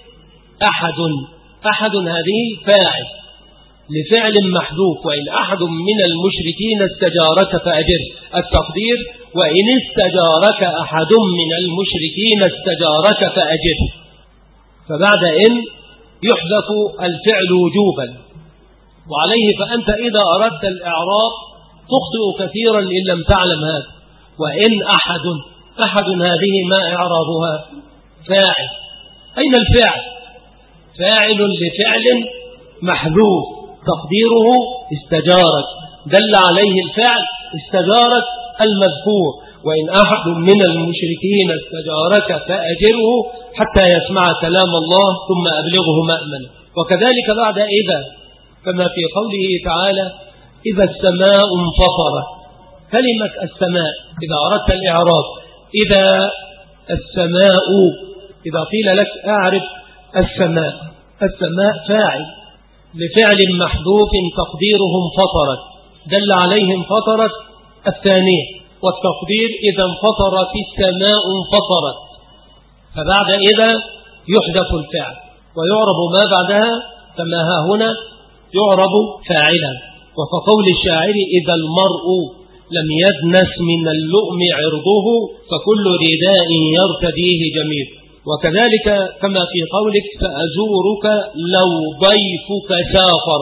أحد أحد هذه فاعل لفعل محذوف، وإن أحد من المشركين استجارك فأجره، التقدير وإن استجارك أحد من المشركين استجارك فأجره، فبعد إن يحذف الفعل وجوبا. وعليه فأنت إذا أردت الإعراب تخطئ كثيرا إن لم تعلم هذا. وإن أحد أحد هذه ما إعرابها؟ فاعل. أين الفعل؟ فاعل لفعل محذوف تقديره استجارك، دل عليه الفعل استجارك المذكور. وإن أحد من المشركين استجارك فأجره حتى يسمع كلام الله ثم أبلغه مأمنا. وكذلك بعد إذا، كما في قوله تعالى إذا السماء انفطرت، كلمة السماء إذا أردت الإعراب إذا السماء، إذا قيل لك أعرف السماء، السماء فاعل لفعل محذوف تقديره انفطرت، دل عليه انفطرت الثانية، والتقدير إذا انفطرت السماء انفطرت، فبعد إذا يحذف الفعل ويعرب ما بعدها كما ها هنا يعرب فاعلا. وكقول الشاعر إذا المرء لم يدنس من اللؤم عرضه فكل رداء يرتديه جميل. وكذلك كما في قولك فأزورك لو ضيفك سافر،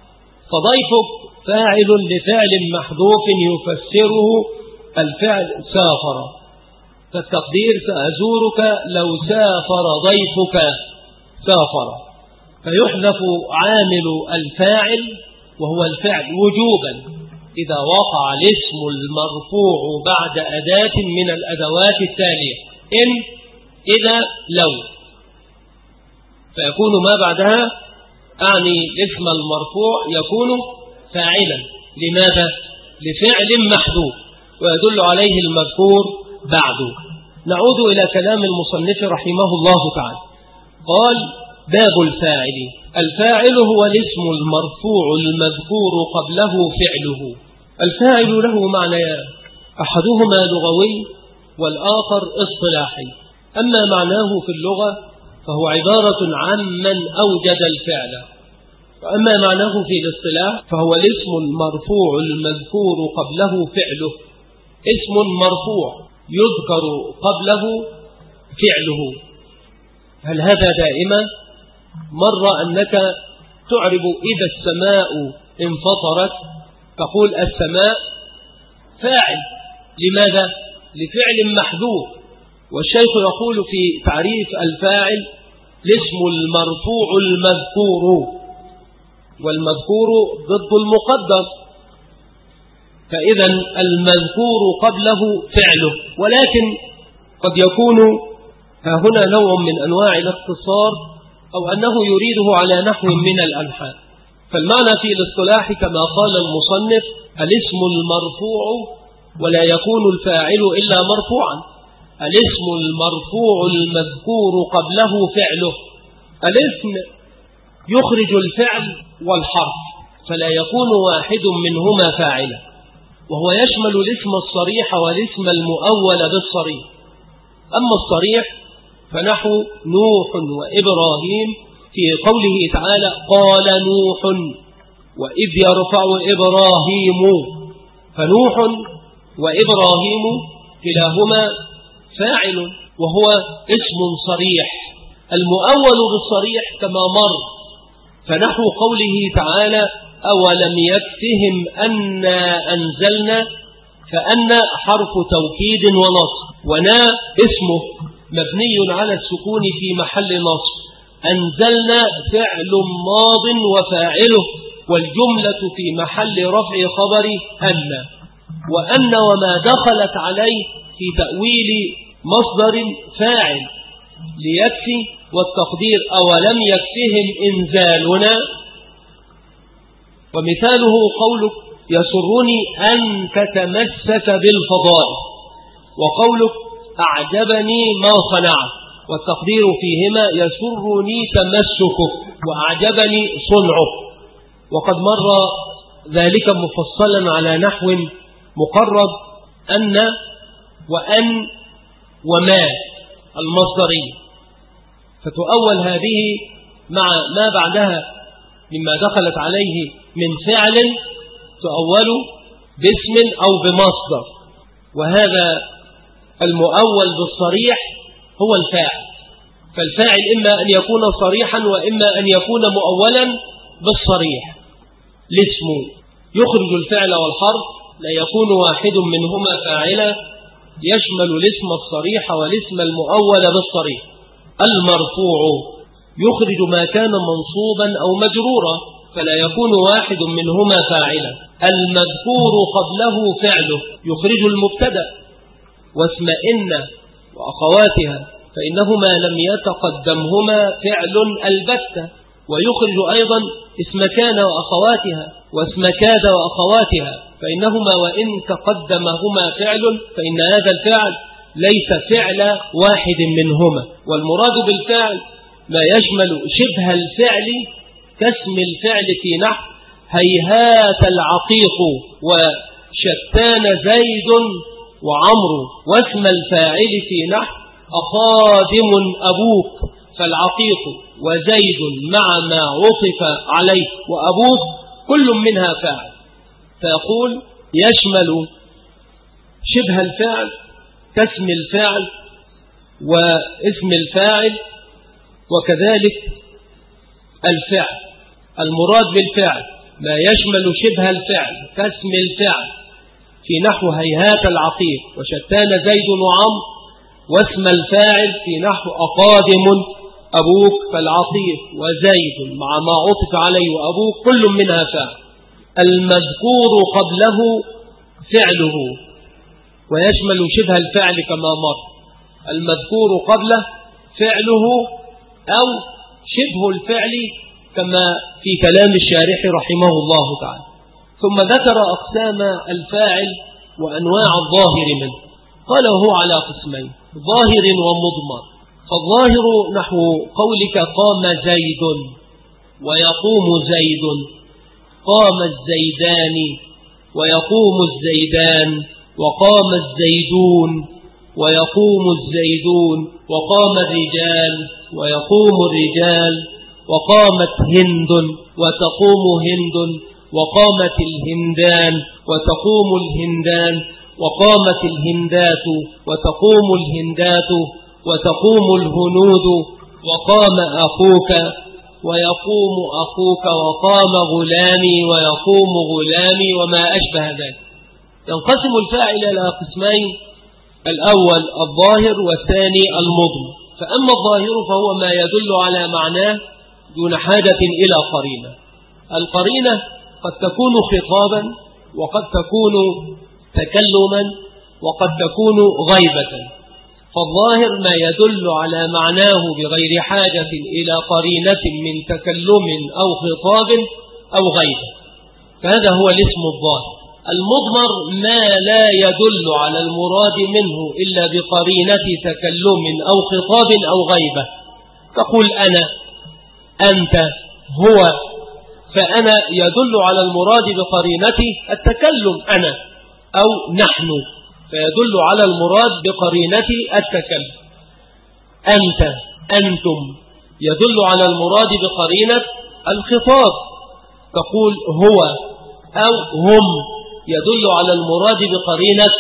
فضيفك فاعل لفعل محذوف يفسره الفعل سافر، فالتقدير فأزورك لو سافر ضيفك سافر، فيحذف عامل الفاعل وهو الفعل وجوبا إذا وقع الاسم المرفوع بعد أداة من الأدوات التالية إن إذا لو، فيكون ما بعدها أعني الاسم المرفوع يكون فاعلا. لماذا؟ لفعل محذوف ويدل عليه المذكور بعده. نعود إلى كلام المصنف رحمه الله تعالى، قال باب الفاعل. الفاعل هو الاسم المرفوع المذكور قبله فعله. الفاعل له معنيان، أحدهما لغوي والآخر اصطلاحي. أما معناه في اللغة فهو عبارة عن من أوجد الفعل، وأما معناه في الاصطلاح فهو الاسم المرفوع المذكور قبله فعله، اسم مرفوع يذكر قبله فعله. هل هذا دائما؟ مر أنك تعرب إذا السماء انفطرت تقول السماء فاعل، لماذا؟ لفعل محذوف. والشيخ يقول في تعريف الفاعل الاسم المرفوع المذكور، والمذكور ضد المقدر، فإذا المذكور قبله فعله. ولكن قد يكون ها هنا نوع من أنواع الاختصار أو أنه يريده على نحو من الأنحاء. فالمعنى في الاصطلاح كما قال المصنف الاسم المرفوع، ولا يكون الفاعل إلا مرفوعا، الاسم المرفوع المذكور قبله فعله. الاسم يخرج الفعل والحرف فلا يكون واحد منهما فاعلا، وهو يشمل الاسم الصريح والاسم المؤول بالصريح. أما الصريح فنحو نوح وإبراهيم في قوله تعالى قال نوح وإذ يرفع إبراهيم، فنوح وإبراهيم كلاهما فاعل وهو اسم صريح. المؤول بالصريح كما مر، فنحو قوله تعالى أولم يكفهم أنا أنزلنا، فأن حرف توكيد ونصب، ونا اسمه مبني على السكون في محل نصب، أنزلنا فعل ماض وفاعله، والجملة في محل رفع خبر أن، وأن وما دخلت عليه في تأويل مصدر فاعل ليكفي، والتقدير أولم يكفهم إنزالنا. ومثاله قولك يسرني أن تتمسك بالفضائل، وقولك أعجبني ما صنعت، والتقدير فيهما يسرني تمسكك وأعجبني صنعك. وقد مر ذلك مفصلا على نحو مقرب أن وأن وما المصدري، فتؤول هذه مع ما بعدها مما دخلت عليه من فعل تؤول باسم أو بمصدر، وهذا المؤول بالصريح هو الفاعل. فالفاعل إما أن يكون صريحا وإما أن يكون مؤولا بالصريح. الاسم يخرج الفعل والحرف، لا يكون واحد منهما فاعلا، يشمل الاسم الصريح والاسم المؤول بالصريح. المرفوع يخرج ما كان منصوبا أو مجرورا، فلا يكون واحد منهما فاعلا. المذكور قبله فعله يخرج المبتدأ واسم إن وأخواتها، فإنهما لم يتقدمهما فعل البتة. ويخرج أيضا اسم كان وأخواتها واسم كاد وأخواتها، فإنهما وإن تقدمهما فعل فإن هذا الفعل ليس فعل واحد منهما. والمراد بالفعل ما يشمل شبه الفعل كاسم الفعل في نحو هيهات العقيق وشتان زيد وعمرو، واسم الفاعل في نحو أخادم أبوك، فالعقيق وزيد مع ما عطف عليه وأبوك كل منها فاعل، فيقول يشمل شبه الفعل كاسم الفعل واسم الفاعل وكذلك الفعل. المراد بالفعل ما يشمل شبه الفعل كاسم الفعل في نحو هيهات العقيق وشتان زيد وعمرو، واسم الفاعل في نحو أقادم أبوك، فالعقيق وزيد مع ما عطف عليه وأبوك كل منها فاعل. المذكور قبله فعله، ويشمل شبه الفعل كما مر. المذكور قبله فعله أو شبه الفعل كما في كلام الشارح رحمه الله تعالى. ثم ذكر أقسام الفاعل وأنواع الظاهر منه، قال هو على قسمين: ظاهر ومضمر. فالظاهر نحو قولك قام زيد ويقوم زيد، قام الزيدان ويقوم الزيدان، وقام الزيدون ويقوم الزيدون، وقام الرجال ويقوم الرجال، وقامت هند وتقوم هند، وقامت الهندان وتقوم الهندان، وقامت الهندات وتقوم الهندات، وتقوم الهنود، وقام أخوك ويقوم أخوك، وقام غلامي ويقوم غلامي، وما أشبه ذلك. ينقسم الفاعل إلى قسمين: الأول الظاهر والثاني المضمر. فأما الظاهر فهو ما يدل على معناه دون حاجة إلى قرينة. القرينة قد تكون خطابا، وقد تكون تكلما، وقد تكون غيبة. فالظاهر ما يدل على معناه بغير حاجة إلى قرينة من تكلم أو خطاب أو غيبة، فهذا هو الاسم الظاهر. المضمر ما لا يدل على المراد منه إلا بقرينة تكلم أو خطاب أو غيبة، تقول أنا، أنت، هو. فأنا يدل على المراد بقرينة التكلم أنا، أو نحن فيدل على المراد بقرينة التكلم. أنت، أنتم يدل على المراد بقرينة الخطاب، تقول هو أو هم يدل على المراد بقرينة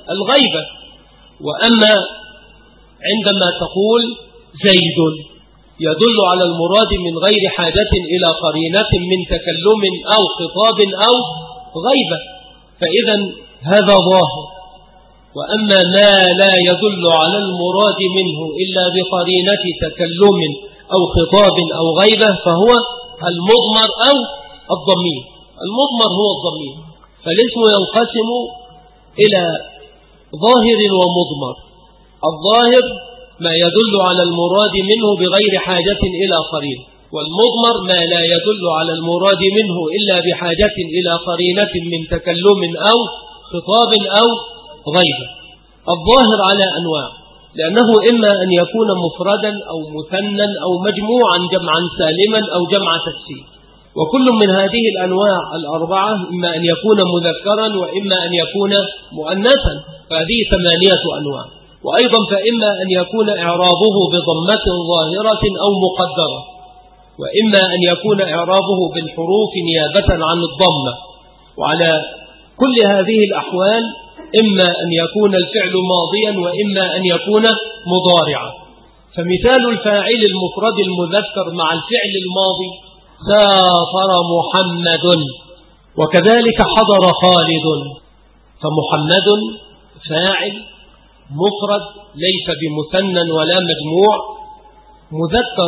الغيبة. وأما عندما تقول زيد يدل على المراد من غير حاجة إلى قرينة من تكلم أو خطاب أو غيبة، فإذا هذا ظاهر. وأما ما لا يدل على المراد منه إلا بقرينة تكلم أو خطاب أو غيبة فهو المضمر أو الضمير. المضمر هو الضمير، فالاسم ينقسم إلى ظاهر ومضمر. الظاهر ما يدل على المراد منه بغير حاجة إلى قرين، والمضمر ما لا يدل على المراد منه إلا بحاجة إلى قرينة من تكلم أو خطاب أو غيبة. الظاهر على أنواع، لأنه إما أن يكون مفردا أو مثنى أو مجموعا جمعا سالما أو جمع تكسير، وكل من هذه الأنواع الأربعة إما أن يكون مذكرا وإما أن يكون مؤنثا، فهذه ثمانية أنواع. وأيضا فإما أن يكون إعرابه بضمة ظاهرة أو مقدرة، وإما أن يكون إعرابه بالحروف نيابة عن الضمة. وعلى كل هذه الأحوال إما أن يكون الفعل ماضيا وإما أن يكون مضارعا. فمثال الفاعل المفرد المذكر مع الفعل الماضي سافر محمد، وكذلك حضر خالد. فمحمد فاعل مفرد ليس بمثنى ولا مجموع مذكر،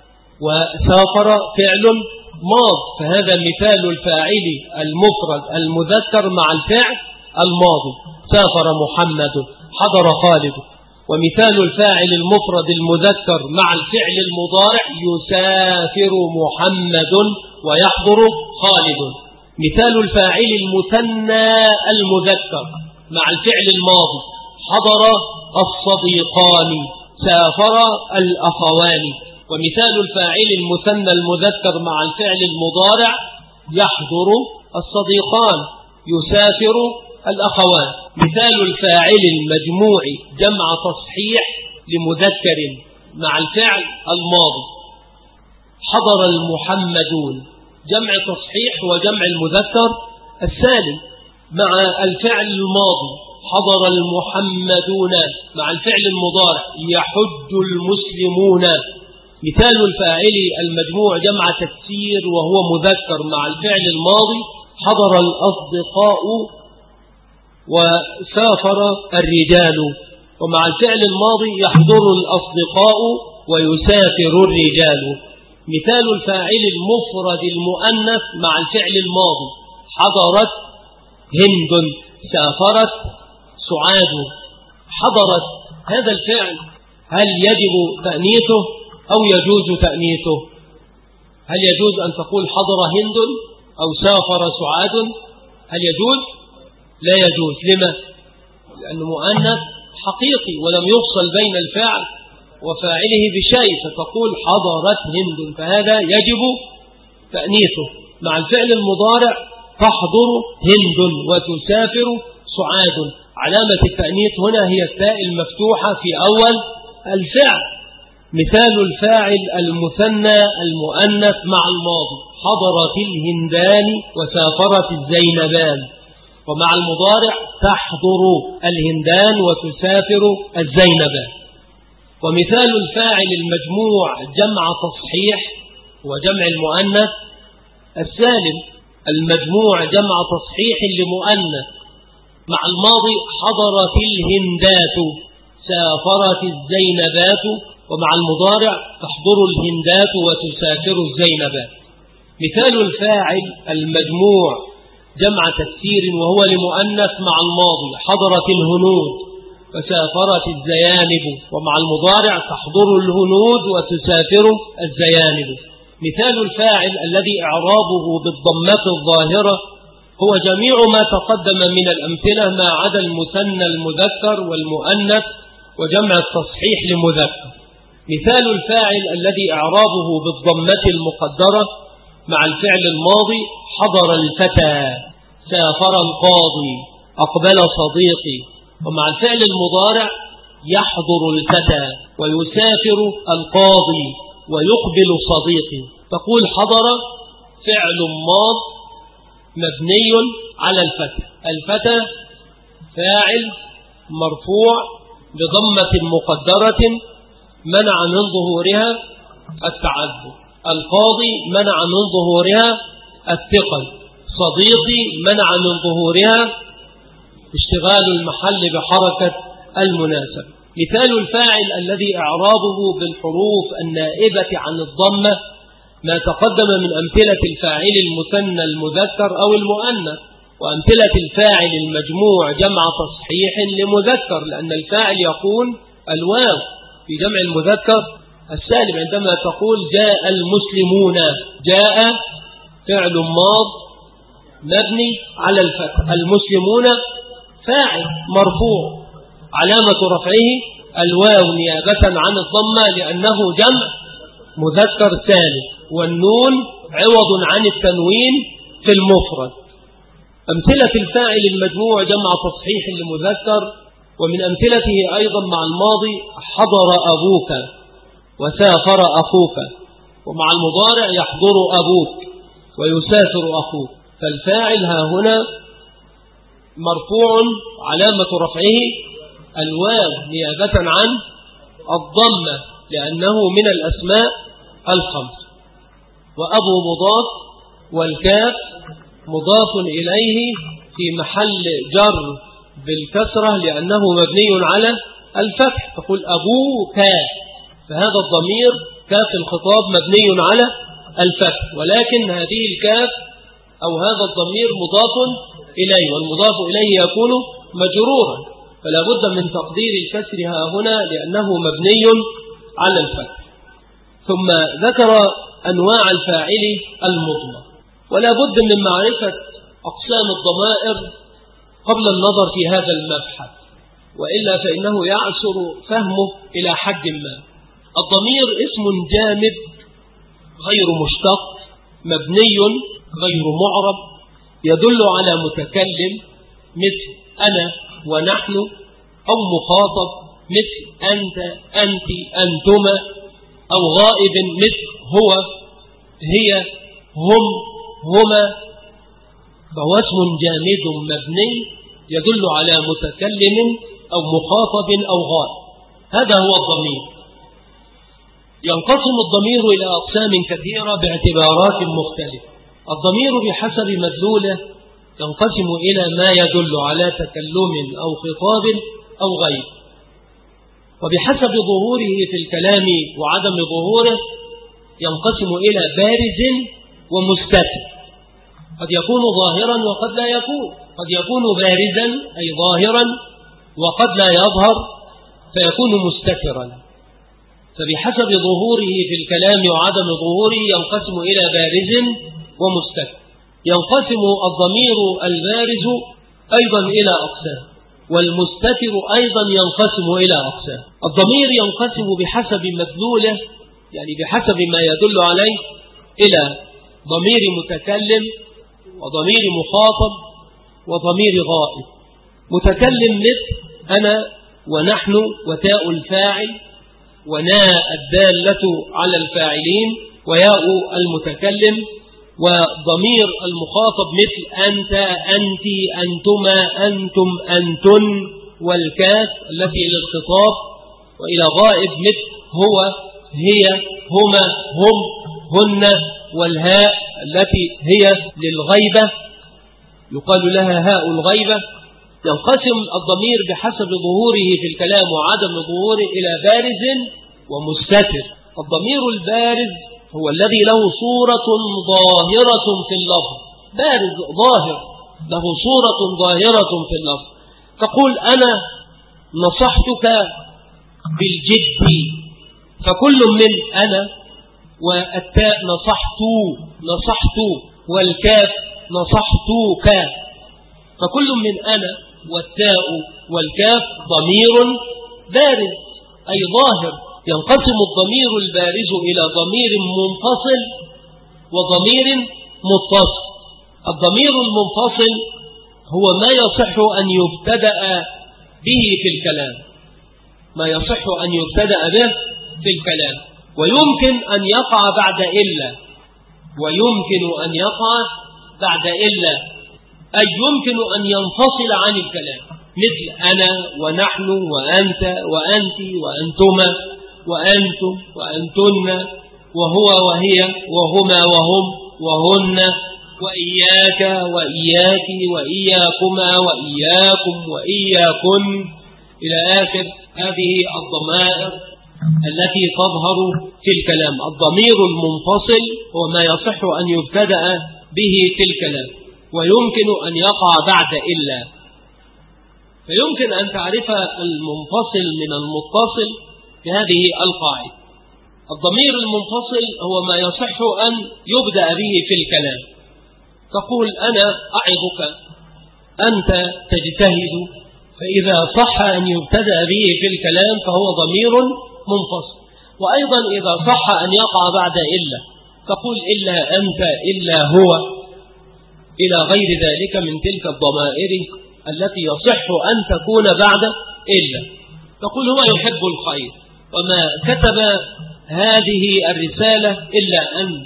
وسافر فعل ماض، فهذا مثال الفاعل المفرد المذكر مع الفعل الماضي سافر محمد حضر خالد. ومثال الفاعل المفرد المذكر مع الفعل المضارع يسافر محمد ويحضر خالد. مثال الفاعل المثنى المذكر مع الفعل الماضي حضر الصديقان سافر الأخوان. ومثال الفاعل المثنى المذكر مع الفعل المضارع يحضر الصديقان يسافر الأخوان. مثال الفاعل المجموع جمع تصحيح لمذكر مع الفعل الماضي حضر المحمدون، جمع تصحيح وجمع المذكر السالم مع الفعل الماضي حضر المحمدون مع الفعل المضارع يحج المسلمون. مثال الفاعل المجموع جمع تكسير وهو مذكر مع الفعل الماضي حضر الأصدقاء وسافر الرجال، ومع الفعل الماضي يحضر الأصدقاء ويسافر الرجال. مثال الفاعل المفرد المؤنث مع الفعل الماضي حضرت هند سافرت سعاد. حضرت هذا الفعل هل يجب تأنيثه أو يجوز تأنيثه؟ هل يجوز أن تقول حضر هند أو سافر سعاد؟ هل يجوز؟ لا يجوز. لما؟ لأنه مؤنث حقيقي ولم يفصل بين الفعل وفاعله بشيء، فتقول حضرت هند، فهذا يجب تأنيثه. مع الفعل المضارع تحضر هند وتسافر سعاد. علامة التأنيث هنا هي التاء المفتوحة في أول الفعل. مثال الفاعل المثنى المؤنث مع الماضي حضرت الهندان وسافرت الزينبان، ومع المضارع تحضر الهندان وتسافر الزينبان. ومثال الفاعل المجموع جمع تصحيح وجمع المؤنث السالم المجموع جمع تصحيح لمؤنث مع الماضي حضرت الهندات سافرت الزينبات، ومع المضارع تحضر الهندات وتسافر الزينبات. مثال الفاعل المجموع جمع تكسير وهو لمؤنث مع الماضي حضرت الهنود وسافرت الزيانب، ومع المضارع تحضر الهنود وتسافر الزيانب. مثال الفاعل الذي إعرابه بالضمة الظاهرة هو جميع ما تقدم من الأمثلة ما عدا المثنى المذكر والمؤنث وجمع التصحيح لمذكر. مثال الفاعل الذي إعرابه بالضمة المقدرة مع الفعل الماضي حضر الفتى سافر القاضي أقبل صديقي، ومع الفعل المضارع يحضر الفتى ويسافر القاضي ويقبل صديقي. تقول حضر فعل ماض مبني على الفتى. الفتى فاعل مرفوع بضمة مقدرة منع من ظهورها التعذر. القاضي منع من ظهورها الثقل. صديقي منع من ظهورها اشتغال المحل بحركة المناسب. مثال الفاعل الذي إعرابه بالحروف النائبة عن الضمة ما تقدم من أمثلة الفاعل المثنى المذكر أو المؤنث، وأمثلة الفاعل المجموع جمع تصحيح لمذكر، لأن الفاعل يكون الواو في جمع المذكر السالم. عندما تقول جاء المسلمون، جاء فعل ماض مبني على الفتح، المسلمون فاعل مرفوع علامة رفعه الواو نيابة عن الضمة لأنه جمع مذكر سالم، والنون عوض عن التنوين في المفرد. أمثلة الفاعل المجموع جمع تصحيح لمذكر، ومن أمثلته أيضا مع الماضي حضر أبوك وسافر أخوك، ومع المضارع يحضر أبوك ويسافر أخوك. فالفاعل ها هنا مرفوع علامة رفعه الواو نيابة عن الضمة لأنه من الأسماء الخمس. وأبو مضاف والكاف مضاف إليه في محل جر بالكسرة لأنه مبني على الفتح، تقول أبوك، فهذا الضمير كاف الخطاب مبني على الفتح، ولكن هذه الكاف أو هذا الضمير مضاف إليه، والمضاف إليه يكون مجرورا، فلا بد من تقدير الكسر ها هنا لأنه مبني على الفتح. ثم ذكر أنواع الفاعل المضمر، ولا بد من معرفة أقسام الضمائر قبل النظر في هذا المبحث، وإلا فإنه يعسر فهمه إلى حد ما. الضمير اسم جامد غير مشتق مبني غير معرب يدل على متكلم مثل أنا ونحن، أو مخاطب مثل أنت أنت أنتما، أو غائب مثل هو هي هم هما. فهو اسم جامد مبني يدل على متكلم أو مخاطب أو غائب، هذا هو الضمير. ينقسم الضمير إلى أقسام كثيرة باعتبارات مختلفة. الضمير بحسب مدلوله ينقسم إلى ما يدل على تكلم أو خطاب أو غير، وبحسب ظهوره في الكلام وعدم ظهوره ينقسم إلى بارز ومستتر. قد يكون ظاهرا وقد لا يكون، قد يكون بارزا أي ظاهرا وقد لا يظهر فيكون مستترا. فبحسب ظهوره في الكلام وعدم ظهوره ينقسم إلى بارز ومستتر. ينقسم الضمير البارز أيضا إلى أقسام، والمستتر أيضا ينقسم إلى أقسام. الضمير ينقسم بحسب مدلوله، يعني بحسب ما يدل عليه، إلى ضمير متكلم وضمير مخاطب وضمير غائب. متكلم مثل أنا ونحن وتاء الفاعل وناء الدالة على الفاعلين وياء المتكلم. وضمير المخاطب مثل أنت أنت أنتما أنتم أنتن والكاف التي للخطاب. وإلى غائب مثل هو هي هما هم هن والهاء التي هي للغيبة يقال لها هاء الغيبة. ينقسم الضمير بحسب ظهوره في الكلام وعدم ظهوره إلى بارز ومستتر. الضمير البارز هو الذي له صورة ظاهرة في اللفظ، بارز ظاهر له صورة ظاهرة في اللفظ. تقول أنا نصحتك بالجد، فكل من أنا والتاء نصحت نصحت والكاف نصحتك، فكل من أنا والتاء والكاف ضمير بارز أي ظاهر. ينقسم الضمير البارز إلى ضمير منفصل وضمير متصل. الضمير المنفصل هو ما يصح أن يبتدأ به في الكلام، ما يصح أن يبتدأ به في الكلام، ويمكن أن يقع بعد إلا، ويمكن أن يقع بعد إلا أي يمكن أن ينفصل عن الكلام، مثل أنا ونحن وأنت وأنت وأنتما وأنتم وأنتن وهو وهي وهما وهم وهن وإياك وإياك وإياكما وإياكم وإياكن إلى آخر هذه الضمائر التي تظهر في الكلام. الضمير المنفصل هو ما يصح أن يبتدأ به في الكلام ويمكن أن يقع بعد إلا، فيمكن أن تعرف المنفصل من المتصل في هذه القاعدة. الضمير المنفصل هو ما يصح أن يبدأ به في الكلام. تقول أنا أعظك، أنت تجتهد، فإذا صح أن يبتدأ به في الكلام فهو ضمير منفصل. وأيضا إذا صح أن يقع بعد إلا، تقول إلا أنت إلا هو إلى غير ذلك من تلك الضمائر التي يصح أن تكون بعد إلا. تقول هو يحب الخير وما كتب هذه الرسالة إلا أنت،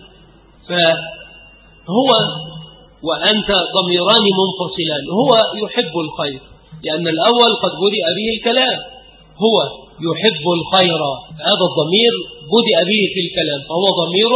فهو وأنت ضميران منفصلان. هو يحب الخير لأن الأول قد بدأ به الكلام، هو يحب الخير، هذا الضمير بدأ به في الكلام فهو ضمير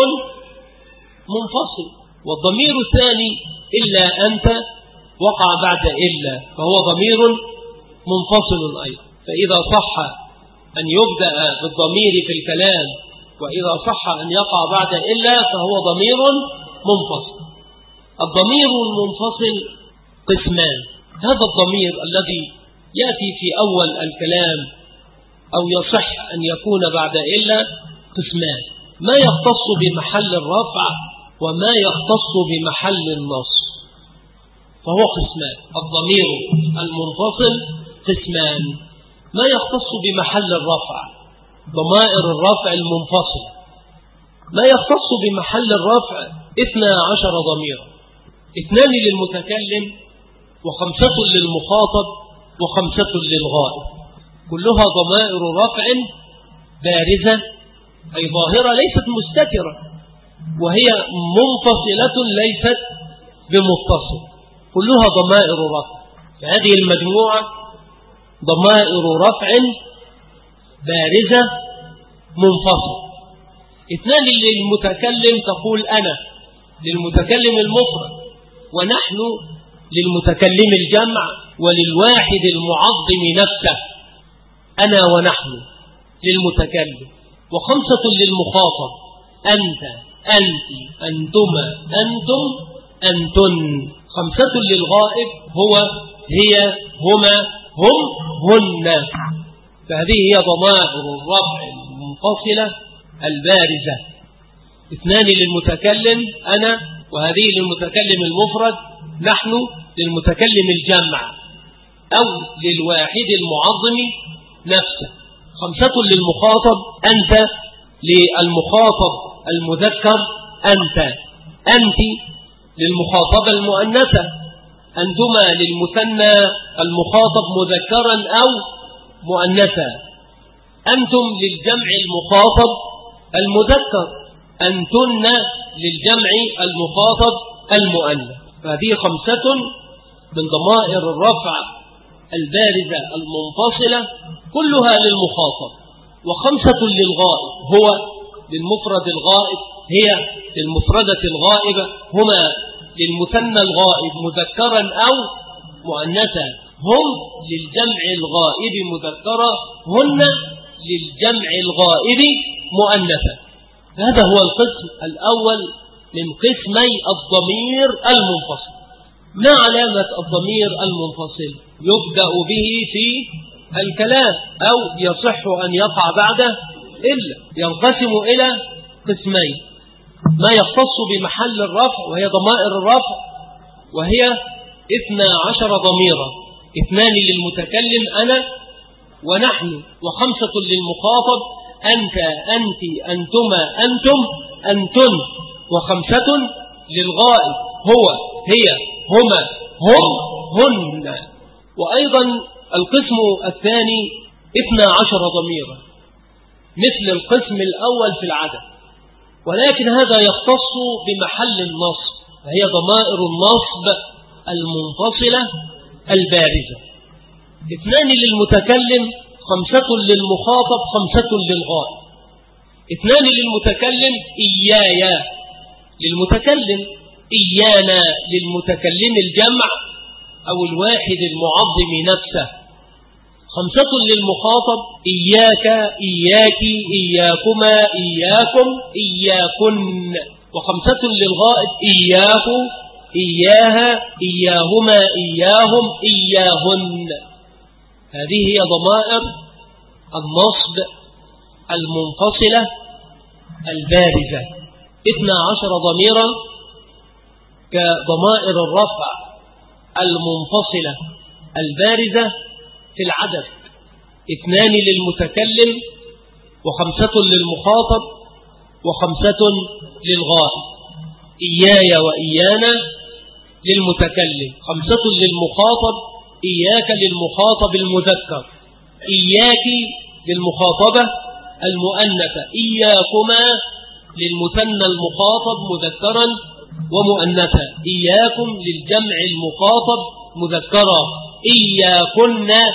منفصل. والضمير الثاني إلا أنت وقع بعد إلا فهو ضمير منفصل أيضا. فإذا صح أن يبدأ بالضمير في الكلام وإذا صح أن يقع بعد إلا فهو ضمير منفصل. الضمير المنفصل قسمان. هذا الضمير الذي يأتي في أول الكلام أو يصح أن يكون بعد إلا قسمان: ما يختص بمحل الرفع وما يختص بمحل النصب، فهو قسمان. الضمير المنفصل قسمان: ما يختص بمحل الرفع ضمائر الرفع المنفصل، ما يختص بمحل الرفع اثنا عشر ضميرا، اثنان للمتكلم وخمسة للمخاطب وخمسة للغائب، كلها ضمائر رفع بارزة أي ظاهرة ليست مستترة، وهي منفصلة ليست بمتصل، كلها ضمائر رفع. فهذه المجموعة ضمائر رفع بارزة منفصل. اثنان للمتكلم تقول أنا للمتكلم المفرد، ونحن للمتكلم الجمع، وللواحد المعظم نفسه أنا ونحن للمتكلم. وخمسة للمخاطب: أنت أنت أنتما أنتم أنتن. خمسة للغائب: هو هي هما هم هن. فهذه هي ضمائر الرفع المنفصلة البارزة. اثنان للمتكلم أنا، وهذه للمتكلم المفرد نحن للمتكلم الجمع أو للواحد المعظم نفسه. خمسة للمخاطب: أنت للمخاطب المذكر أنت، أنت للمخاطبة المؤنثة، أنتما للمثنى المخاطب مذكرا أو مؤنثا، أنتم للجمع المخاطب المذكر، أنتن للجمع المخاطب المؤنث. فهذه خمسة من ضمائر الرفع البارزة المنفصلة كلها للمخاطب. وخمسة للغائب: هو للمفرد الغائب، هي للمفردة الغائبة، هما للمثنى الغائب مذكرا أو مؤنثا، هم للجمع الغائب مذكرا، هن للجمع الغائب مؤنثا. هذا هو القسم الأول من قسمي الضمير المنفصل. ما علامة الضمير المنفصل؟ يبدأ به في الكلام أو يصح أن يقع بعده إلا. ينقسم إلى قسمين: ما يختص بمحل الرفع وهي ضمائر الرفع، وهي اثنا عشر ضميرا، اثنان للمتكلم أنا ونحن، وخمسة للمخاطب أنت أنت أنتما أنتم أنتن، وخمسة للغائب: هو هي هما هم هن. وأيضا القسم الثاني اثنا عشر ضميرا مثل القسم الأول في العدد، ولكن هذا يختص بمحل النصب، وهي ضمائر النصب المنفصلة البارزة. اثنان للمتكلم، خمسة للمخاطب، خمسة للغائب. اثنان للمتكلم إياي للمتكلم، إيانا للمتكلم الجمع أو الواحد المعظم نفسه. خمسة للمخاطب إياك إياك إياكما إياكم إياكن. وخمسة للغائب إياه إياها إياهما إياهم إياهن. هذه هي ضمائر النصب المنفصلة البارزة، اثنا عشر ضميرا كضمائر الرفع المنفصلة البارزة في العدد، اثنان للمتكلم وخمسة للمخاطب وخمسة للغائب. إياي وإيانا للمتكلم، خمسة للمخاطب، إياك للمخاطب المذكر، إياك للمخاطبة المؤنثة، إياكما للمثنى المخاطب مذكرا ومؤنثا، إياكم للجمع المخاطب مذكرا، إياكن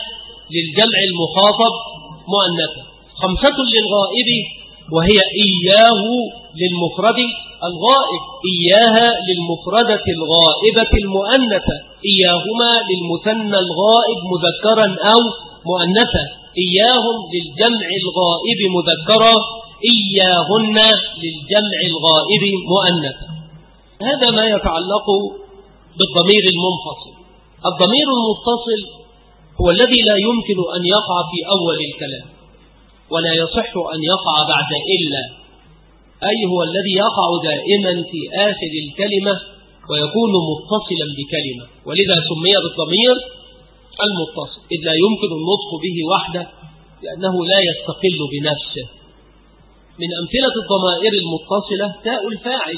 للجمع المخاطب مؤنثا. خمسة للغائب وهي إياه للمفرد الغائب، إياها للمفردة الغائبة المؤنثة، إياهما للمثنى الغائب مذكرا أو مؤنثا، إياهم للجمع الغائب مذكرا، إياهن للجمع الغائب مؤنثا. هذا ما يتعلق بالضمير المنفصل. الضمير المتصل هو الذي لا يمكن أن يقع في أول الكلام ولا يصح أن يقع بعد إلا، أي هو الذي يقع دائما في آخر الكلمة ويكون متصلا بكلمة، ولذا سمي بالضمير المتصل، إذ لا يمكن النطق به وحده لأنه لا يستقل بنفسه. من أمثلة الضمائر المتصلة تاء الفاعل،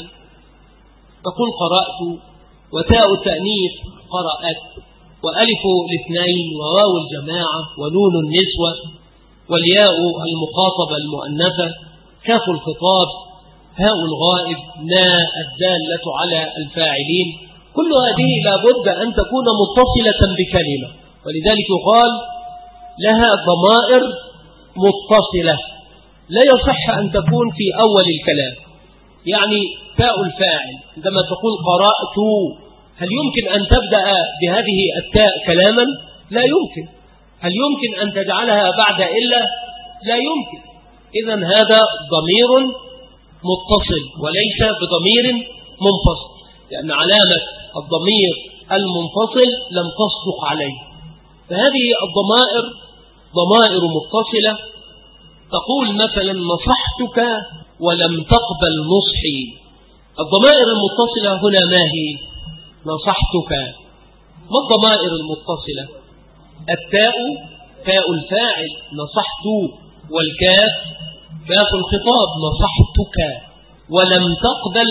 تقول قرأت، وتاء التأنيث قرأت، وألف الاثنين وواو الجماعة ونون النسوة، والياء المخاطبة المؤنثة، كاف الخطاب، هاء الغائب، ناء الدالة على الفاعلين. كل هذه لابد أن تكون متصلة بكلمة، ولذلك يقال لها ضمائر متصلة، لا يصح أن تكون في أول الكلام. يعني تاء الفاعل عندما تقول قرأت، هل يمكن أن تبدأ بهذه التاء كلاما؟ لا يمكن. هل يمكن أن تجعلها بعد إلا؟ لا يمكن. إذن هذا ضمير متصل وليس بضمير منفصل، لأن علامة الضمير المنفصل لم تصدق عليه. فهذه الضمائر ضمائر متصلة. تقول مثلا نصحتك ولم تقبل نصحي. الضمائر المتصلة هنا ما هي؟ نصحتك. ما الضمائر المتصلة؟ التاء تاء الفاعل نصحت، والكاف كاف الخطاب نصحتك، ولم تقبل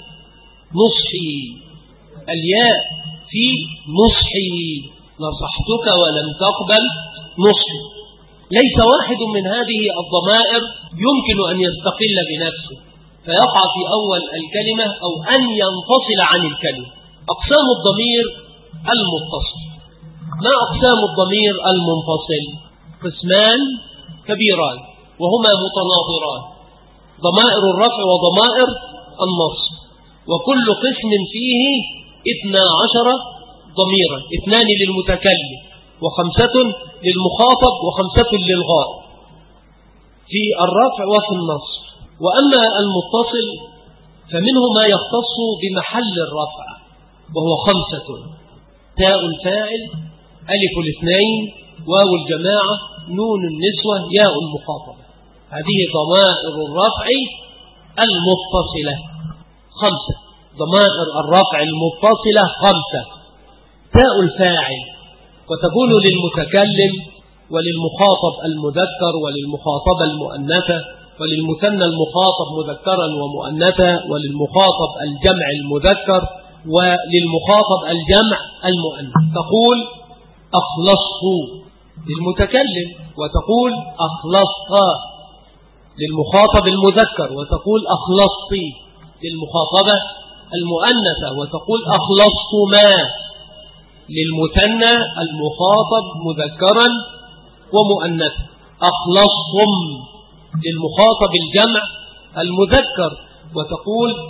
نصحي، الياء في نصحي، نصحتك ولم تقبل نصحي. ليس واحد من هذه الضمائر يمكن أن يستقل بنفسه فيقع في أول الكلمة أو أن ينفصل عن الكلمة. أقسام الضمير المتصل. ما أقسام الضمير المنفصل؟ قسمان كبيران وهما متناظران، ضمائر الرفع وضمائر النصب، وكل قسم فيه اثنا عشر ضميرا، اثنان للمتكلم وخمسة للمخاطب وخمسة للغائب في الرفع وفي النصب. وأما المتصل فمنه ما يختص بمحل الرفع وهو خمسة: تاء الفاعل، ألف الاثنين، واو الجماعة، نون النسوة، ياء المخاطبة. هذه ضمائر الرفع المتصلة خمسة. ضمائر الرفع المتصلة خمسة: تاء الفاعل، وتكون للمتكلم وللمخاطب المذكر وللمخاطبة المؤنثة وللمثنى المخاطب مذكرا ومؤنثا وللمخاطب الجمع المذكر وللمخاطب الجمع المؤنث. تقول أخلصت للمتكلم، وتقول أخلصت للمخاطب المذكر، وتقول أخلصت للمخاطبة المؤنثة، وتقول أخلصتما للمثنى المخاطب مذكرا ومؤنثا، أخلصتم للمخاطب الجمع المذكر وتقول